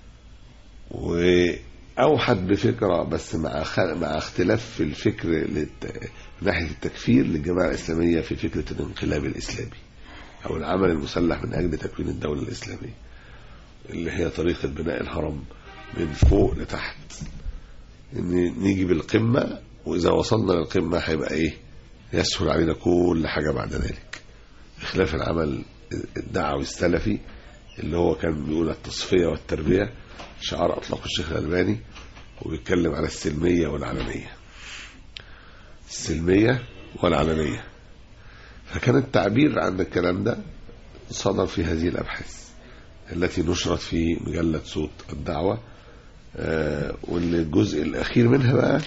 S3: وأوحد بفكرة بس مع اختلاف في الفكر ناحية التكفير للجماعة الإسلامية في فكرة الانقلاب الإسلامي أو العمل المسلح من أجل تكوين الدولة الإسلامية، اللي هي طريقة بناء الهرم من فوق لتحت، إن نيجي بالقمة، وإذا وصلنا للقمة هيبقى يسهل علينا كل حاجة بعد ذلك، بخلاف العمل الدعوي السلفي اللي هو كان بيقول التصفية والتربية، شعار أطلقه الشيخ الألباني، وبيتكلم على السلمية والعلنية، السلمية والعلنية. فكان التعبير عن الكلام ده صدر في هذه الأبحاث التي نشرت في مجلة صوت الدعوة، والجزء الأخير منها بقى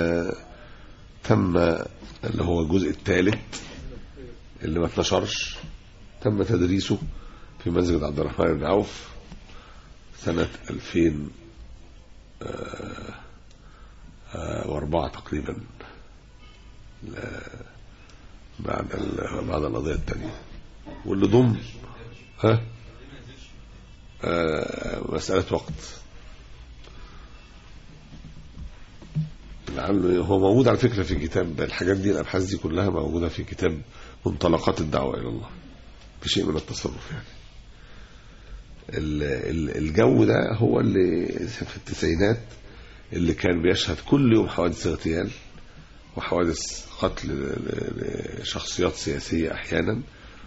S3: تم، اللي هو الجزء الثالث اللي ما اتنشرش، تم تدريسه في مسجد عبد الرحمن بن عوف سنة 2004 تقريبا، بعد القضية الثانية، واللي ضم مسألة وقت، لعله هو موجود على فكرة في كتاب، الحاجات دي الأبحاث دي كلها موجودة في كتاب منطلقات الدعوة إلى الله بشيء من التصرف. يعني الجو ده هو اللي في التسعينات اللي كان بيشهد كل يوم حوادث اغتيال وحوادث قتل لشخصيات سياسية أحيانا،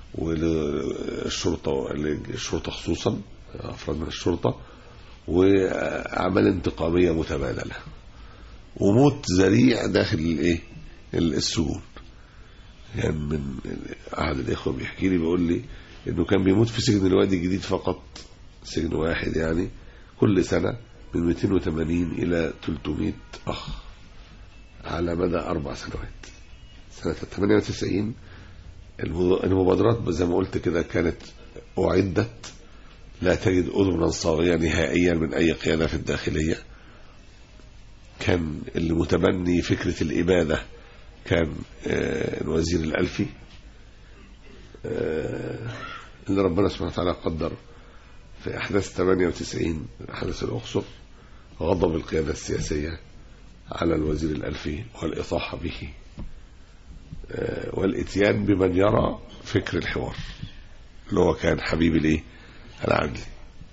S3: والشرطة خصوصا أفراد من الشرطة، وأعمال انتقامية متبادلة، وموت ذريع داخل السجون. يعني من أحد الإخوة بيحكي لي بيقول لي إنه كان بيموت في سجن الوادي الجديد فقط، سجن واحد يعني، كل سنة من 280 إلى 300 أخ على مدى 4 سنوات. سنة 98 المبادرات زي ما قلت كده كانت أعدت، لا تجد أذنا صاغية نهائيا من أي قيادة في الداخلية. كان اللي متبني فكرة الإبادة كان الوزير الألفي، اللي ربنا سبحانه وتعالى قدر في أحداث 98 أحداث الأقصر غضب القيادة السياسية على الوزير الألفي والإطاحة به والإتيان بمن يرى فكر الحوار، اللي هو كان حبيب العدلي.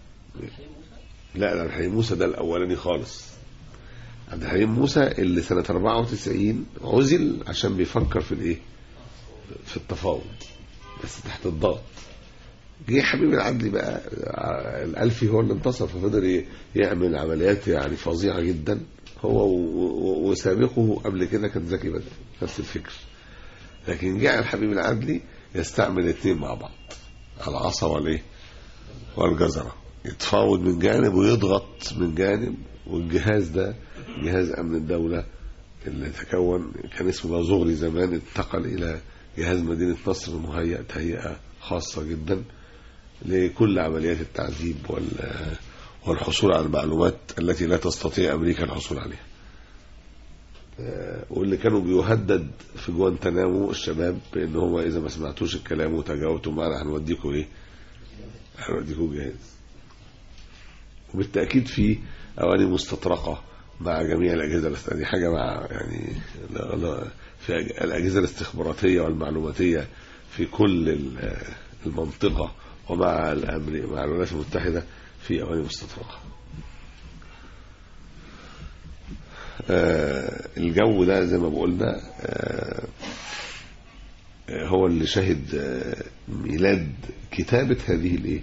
S3: لا عبد الحليم موسى ده الأولاني خالص، عبد الحليم موسى اللي سنة 94 عزل عشان بيفكر في التفاوض بس تحت الضغط. جه حبيب العدلي بقى الألفي هو اللي انتصر، ففضل يعمل عمليات يعني فظيعة جدا، هو وسابقه قبل كده كان زكي بدر نفس الفكر. لكن جاء الحبيب العدلي يستعمل الاثنين مع بعض، العصا والجزرة، يتفاوض من جانب ويضغط من جانب. والجهاز ده جهاز أمن الدولة اللي تكون كان اسمه زغري زمان، انتقل إلى جهاز مدينة نصر مهيئ تهيئة خاصة جدا لكل عمليات التعذيب والحصول على المعلومات التي لا تستطيع أمريكا الحصول عليها. واللي كانوا بيهدد في جوانتنامو الشباب بأن هو إذا ما سمعتوش الكلام وتجاوبتوا معنا هنوديكم هنوديكوا جاهز. وبالتأكيد في أواني مستطرقة مع جميع الأجهزة، دي حاجة مع يعني في الأجهزة الاستخباراتية والمعلوماتية في كل المنطقة ومع مع الولايات المتحدة في أواني مستطرقة. الجو ده زي ما بقولنا هو اللي شهد ميلاد كتابة هذه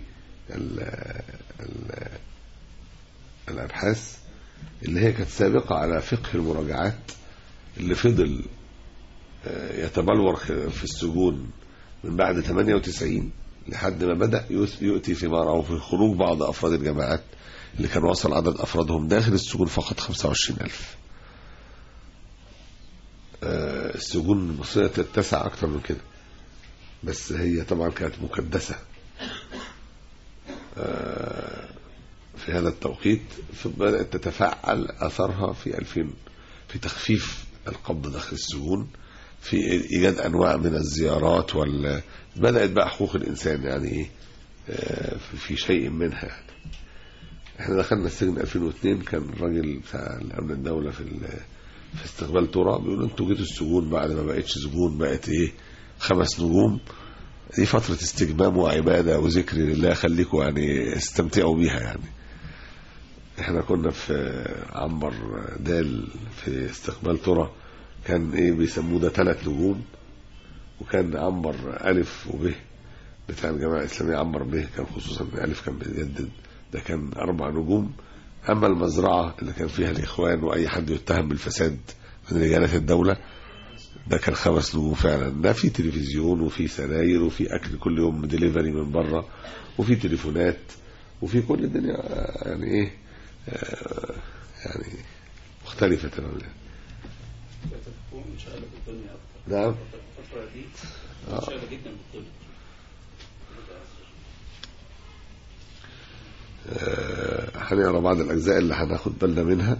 S3: الأبحاث اللي هي كانت سابقة على فقه المراجعات اللي فضل يتبلور في السجون من بعد 98 لحد ما بدأ يؤتي ثماره في خروج بعض أفراد الجماعات اللي كان وصل عدد أفرادهم داخل السجون فقط 25,000. السجون المصرية تتسع أكثر من كده، بس هي طبعا كانت مكدسة في هذا التوقيت، بدأت تتفعل أثرها في 2000 في تخفيف القبض داخل السجون، في إيجاد أنواع من الزيارات بدأت بقى حقوق الإنسان يعني في شيء منها يعني. احنا دخلنا السجن 2002، كان الراجل بتاع الأمن الدولة في استقبال تراب بيقول انتوا جيتوا السجون بعد ما بقتش سجون، بقت 5 نجوم، دي فترة استجمام وعبادة وذكر لله، خليكوا يعني استمتعوا بيها يعني. احنا كنا في عنبر دال في استقبال ترى، كان بيسموه ده 3 نجوم، وكان عنبر ألف وب بتاع الجماعة الإسلامية عنبر ب كان خصوصا ألف كان بيجدد، ده كان 4 نجوم. أما المزرعة اللي كان فيها الإخوان وأي حد يتهم بالفساد من رجالات الدولة ده كان 5 نجوم فعلا. ده في تلفزيون وفي سراير وفي أكل كل يوم ديليفري من بره وفي تليفونات وفي كل الدنيا يعني يعني مختلفة تماما. نعم هنقرا بعض الأجزاء اللي هناخد بالنا منها.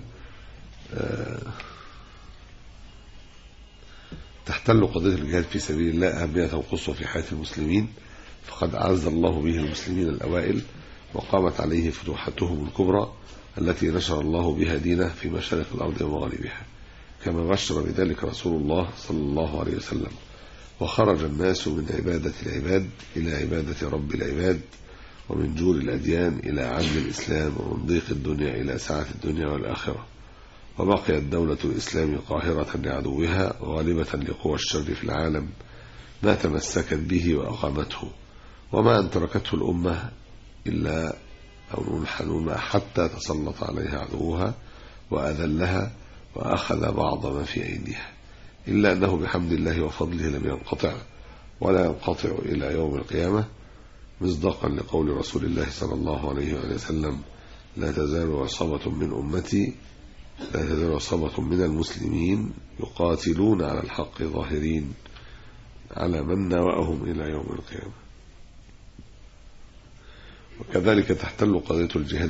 S3: تحتل قضية الجهاد في سبيل الله أهمية قصوى في حياة المسلمين، فقد أعز الله به المسلمين الأوائل وقامت عليه فتوحاتهم الكبرى التي نشر الله بها دينه في مشارق الأرض ومغاربها، كما بشر بذلك رسول الله صلى الله عليه وسلم. وخرج الناس من عبادة العباد إلى عبادة رب العباد، ومن جور الأديان إلى عدل الإسلام، ومن ضيق الدنيا إلى سعة الدنيا والآخرة. وبقيت دولة الإسلام قاهرة لعدوها وغالبة لقوى الشر في العالم ما تمسكت به وأقامته، وما أن تركته الأمة إلا أو منحنون حتى تسلط عليها عدوها وأذلها وأخذ بعض ما في أيديها، إلا أنه بحمد الله وفضله لم ينقطع ولا ينقطع إلى يوم القيامة، مصداقا لقول رسول الله صلى الله عليه وسلم: لا تزال عصابة من أمتي، لا تزال عصابة من المسلمين يقاتلون على الحق ظاهرين على من نوأهم إلى يوم القيامة. وكذلك تحتل قضية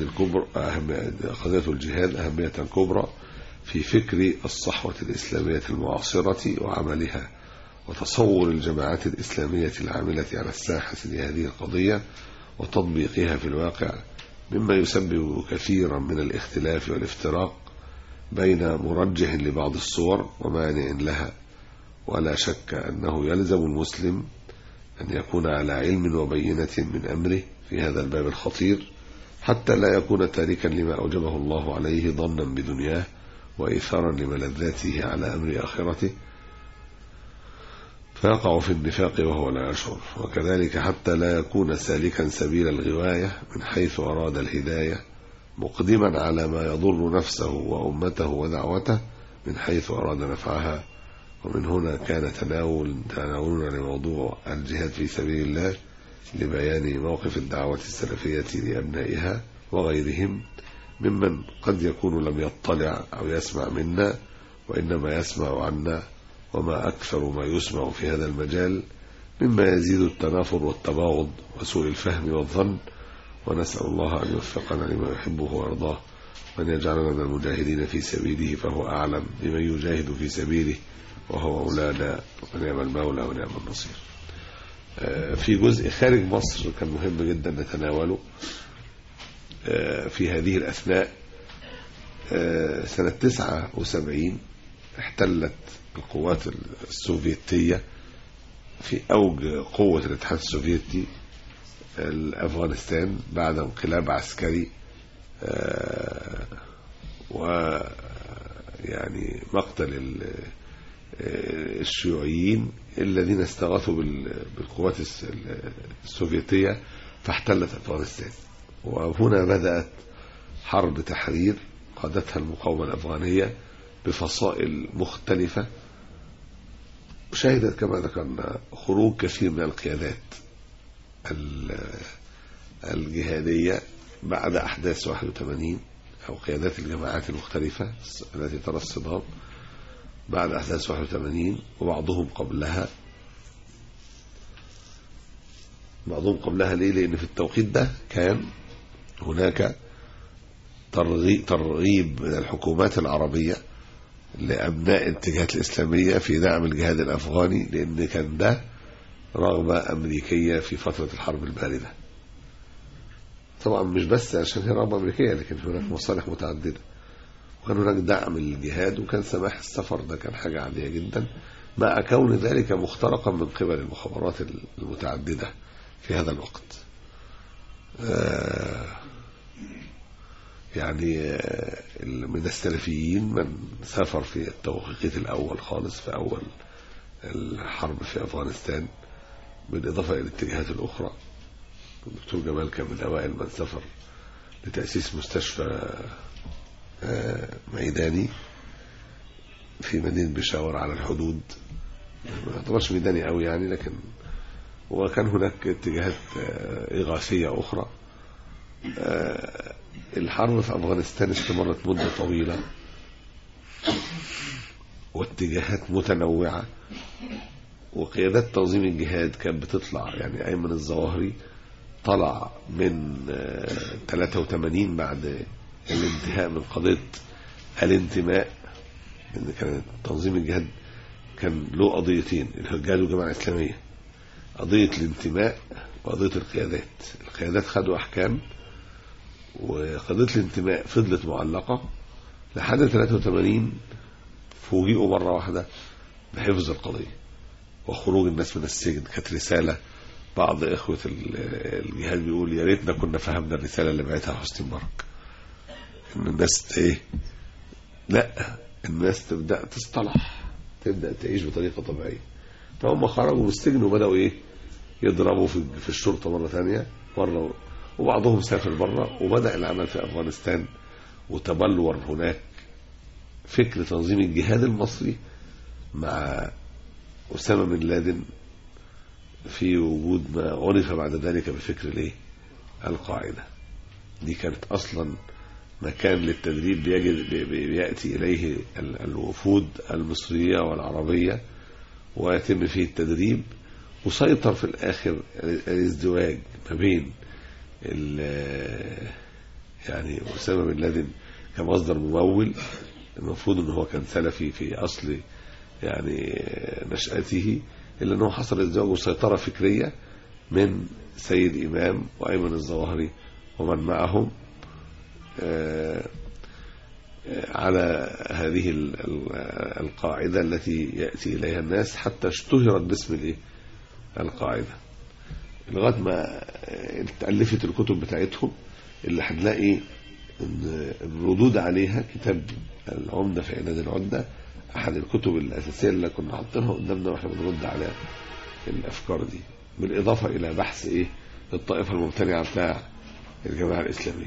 S3: الجهاد أهمية كبرى في فكر الصحوة الإسلامية المعاصرة وعملها، وتصور الجماعات الإسلامية العاملة على الساحة لهذه القضية وتطبيقها في الواقع، مما يسبب كثيرا من الاختلاف والافتراق بين مرجح لبعض الصور ومانع لها. ولا شك أنه يلزم المسلم أن يكون على علم وبينة من أمره في هذا الباب الخطير، حتى لا يكون تاركا لما أوجبه الله عليه ظنا بدنياه وإيثارا لملذاته على أمر آخرته فيقع في النفاق وهو لا يشعر. وكذلك حتى لا يكون سالكا سبيل الغواية من حيث أراد الهداية، مقدما على ما يضر نفسه وأمته ودعوته من حيث أراد نفعها. ومن هنا كان تناولنا لموضوع الجهاد في سبيل الله لبيان موقف الدعوة السلفية لأبنائها وغيرهم ممن قد يكون لم يطلع أو يسمع منا وإنما يسمع عنا، وما أكثر ما يسمع في هذا المجال مما يزيد التنافر والتباغض وسوء الفهم والظن. ونسأل الله أن يوفقنا لما يحبه ويرضاه، وأن يجعلنا من المجاهدين في سبيله، فهو أعلم بمن يجاهد في سبيله وهو مولانا ونعم المولى ونعم النصير. في جزء خارج مصر كان مهم جدا نتناوله في هذه الأثناء. سنة 79 احتلت القوات السوفيتية في أوج قوة الاتحاد السوفيتي أفغانستان بعد انقلاب عسكري ويعني مقتل الشيوعيين الذين استغاثوا بالقوات السوفيتية فاحتلت أفغانستان. وهنا بدأت حرب تحرير قادتها المقاومة الأفغانية بفصائل مختلفة، شهدت كما ذكرنا خروج كثير من القيادات الجهادية بعد أحداث 81 أو قيادات الجماعات المختلفة التي ترى الصدام بعد أحداث 81 وبعضهم قبلها. ليه؟ لأن في التوقيت ده كان هناك ترغيب من الحكومات العربية لأبناء الاتجاهات الإسلامية في دعم الجهاد الأفغاني، لأن كان ده رغبة أمريكية في فترة الحرب الباردة. طبعا مش بس عشان هي رغبة أمريكية، لكن هناك مصالح متعددة، وكان هناك دعم للجهاد، وكان سماح السفر ده كان حاجة عادية جدا، مع كون ذلك مخترقا من قبل المخابرات المتعددة في هذا الوقت. يعني من السلفيين من سافر في التوقيت الأول خالص في أول الحرب في أفغانستان، بالإضافة إلى الاتجاهات الأخرى. الدكتور جمال كان من أوائل من سافر لتأسيس مستشفى ميداني في مدينة بشاور على الحدود، ما يعتبرش ميداني قوي يعني، لكن وكان هناك اتجاهات إغاثية أخرى. الحرب في أفغانستان استمرت مدة طويلة واتجاهات متنوعة، وقيادات تنظيم الجهاد كانت بتطلع. يعني أيمن الظواهري طلع من 83 بعد الانتهاء من قضية الانتماء، لأن كان تنظيم الجهاد كان له قضيتين، الجهاد والجماعة الإسلامية، قضية الانتماء وقضية القيادات خدوا أحكام، وقضية الانتماء فضلت معلقة لحد 83 فوجئوا مرة واحدة بحفظ القضية وخروج الناس من السجن. كانت رسالة، بعض إخوة الجهاد بيقول يا ريتنا كنا فهمنا الرسالة اللي بعتها حسني مبارك، إن الناس لا، الناس تبدأ تصطلح، تبدأ تعيش بطريقة طبيعية. فهم خرجوا من السجن وبدأوا يضربوا في الشرطة مرة ثانية مرة، وبعضهم سافر بره، وبدأ العمل في أفغانستان وتبلور هناك فكر تنظيم الجهاد المصري مع أسامة بن لادن، في وجود ما عرف بعد ذلك بفكر القاعدة. دي كانت أصلا مكان للتدريب بيأتي إليه الوفود المصرية والعربية ويتم فيه التدريب، وسيطر في الآخر الازدواج ما بين يعني أسامة بن لادن كمصدر ممول، المفروض أنه هو كان سلفي في أصل يعني نشأته، إلا أنه حصل ازدواج وسيطرة فكرية من سيد إمام وأيمن الظواهري ومن معهم على هذه القاعدة التي يأتي إليها الناس، حتى اشتهرت باسم القاعدة، لغاية ما تألفت الكتب بتاعتهم اللي هنلاقي ان الردود عليها. كتاب العمدة في عناد العدة أحد الكتب الأساسية اللي كنا حاطينها قدامنا واحنا بنرد على الأفكار دي، بالإضافة إلى بحث الطائفة الممتنعة بتاع الجماعة الإسلامية.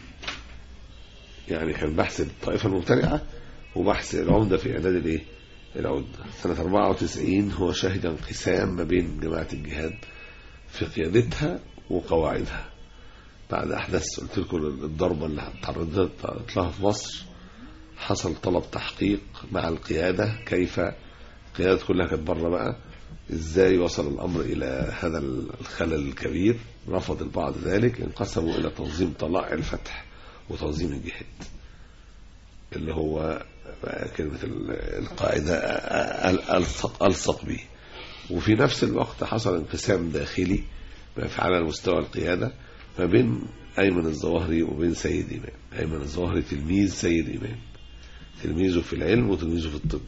S3: يعني كان بحث الطائفة الممتنعة وبحث العمدة في إعداد العدة. سنة 94 هو شهد انقسام ما بين جماعة الجهاد في قيادتها وقواعدها بعد أحداث قلت لكم الضربة اللي تعرضت لها في مصر. حصل طلب تحقيق مع القيادة، كيف القيادة كلها كانت بره بقى، ازاي وصل الأمر إلى هذا الخلل الكبير. رفض البعض ذلك، انقسموا إلى تنظيم طلائع الفتح وتنظيم الجهاد، اللي هو كلمة القاعدة ألصق به. وفي نفس الوقت حصل انقسام داخلي على مستوى القيادة ما بين أيمن الظواهري وبين سيد إمام. أيمن الظواهري تلميذ سيد إمام، تلميذه في العلم وتلميذه في الطب،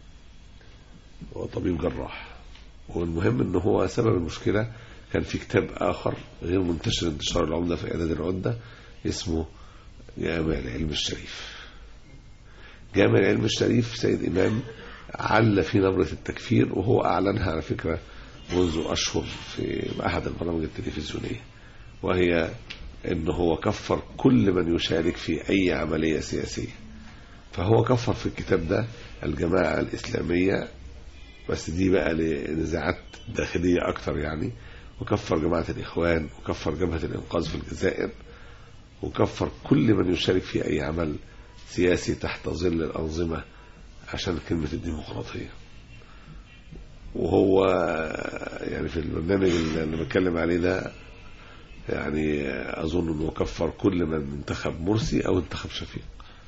S3: وطبيب جراح. والمهم ان هو سبب المشكلة كان في كتاب آخر غير منتشر انتشار العمدة في إعداد العدة اسمه جامع العلم الشريف. جامع العلم الشريف سيد إمام عل في نبرة التكفير، وهو أعلنها على فكرة منذ أشهر في أحد البرامج التلفزيونية، وهي أنه هو كفر كل من يشارك في أي عملية سياسية. فهو كفر في الكتاب ده الجماعة الإسلامية، بس دي بقى لنزاعات داخلية أكتر يعني، وكفر جماعة الإخوان، وكفر جبهة الإنقاذ في الجزائر، وكفر كل من يشارك في أي عمل سياسي تحت ظل الأنظمة عشان كلمة الديمقراطية. وهو يعني في البرنامج اللي بتكلم عليه ده يعني أظن أنه كفر كل من انتخب مرسي أو انتخب شفيق.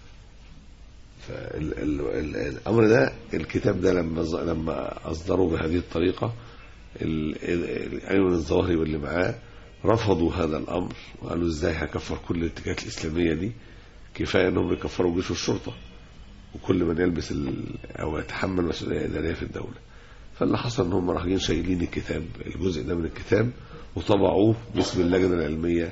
S3: فالأمر ده الكتاب ده لما أصدروا بهذه الطريقة أيمن الظواهري واللي معاه رفضوا هذا الأمر وقالوا إزاي هكفر كل الاتجاهات الإسلامية دي، كفاية أنهم يكفروا جيش والشرطة وكل من يلبس أو يتحمل مسؤولية إدارية في الدولة. فاللي حصل أنهم رايحين شايلين الكتاب، الجزء ده من الكتاب، وطبعوه باسم اللجنة العلمية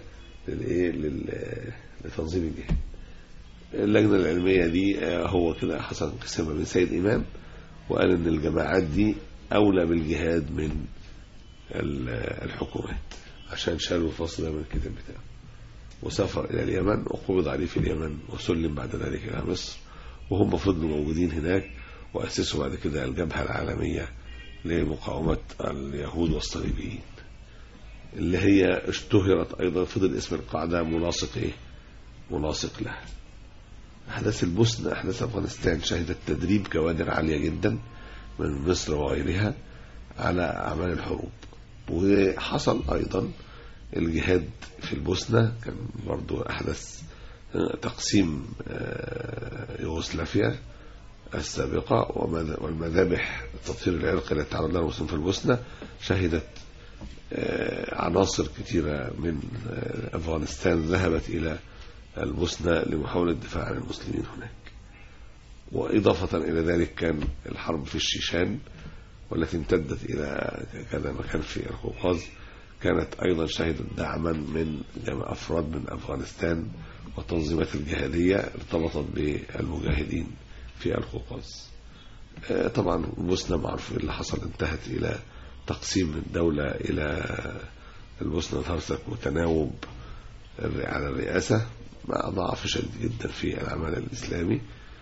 S3: لتنظيم الجهاد. اللجنة العلمية دي هو كده حصل انقسام بين سيد إمام وقال إن الجماعات دي أولى بالجهاد من الحكومات، عشان شالوا الفصل ده من الكتاب بتاعه. وسافر إلى اليمن وقبض عليه في اليمن وسلم بعد ذلك إلى مصر، وهم فضلوا موجودين هناك، وأسسوا بعد كده الجبهة العالمية لمقاومة اليهود والصليبيين، اللي هي اشتهرت أيضا، فضل اسم القاعدة ملاصق لها. أحداث البوسنة، أحداث أفغانستان شهدت تدريب كوادر عالية جدا من مصر وغيرها على أعمال الحروب. وحصل أيضا الجهاد في البوسنة، كان برضو أحدث تقسيم يوغوسلافيا السابقة والمذابح التطهير العرقي التي تعرض لها المسلمين في البوسنة شهدت عناصر كثيرة من أفغانستان ذهبت إلى البوسنة لمحاولة الدفاع عن المسلمين هناك. وإضافة إلى ذلك كان الحرب في الشيشان والتي امتدت إلى كذا مكان في القوقاز، كانت أيضا شهدت دعما من أفراد من أفغانستان والتنظيمات الجهادية ارتبطت بالمجاهدين في القوقاز. طبعا البوسنة معروف اللي حصل، انتهت إلى تقسيم الدولة إلى البوسنة والهرسك وتناوب على الرئاسة مع ضعف شديد جدا في العمل الإسلامي.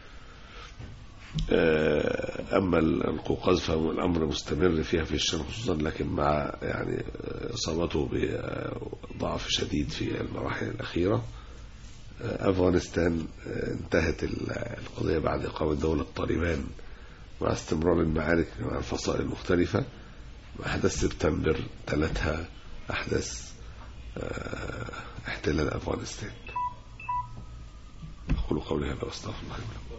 S3: أما القوقاز فالأمر مستمر فيها في الشام خصوصا، لكن مع يعني إصابته بضعف شديد في المراحل الأخيرة. أفغانستان انتهت القضية بعد إقامة دولة طالبان مع استمرار المعارك مع الفصائل المختلفة. أحداث سبتمبر تلتها أحداث احتلال أفغانستان. أقول قولي هذا واستغفر الله لي ولكم.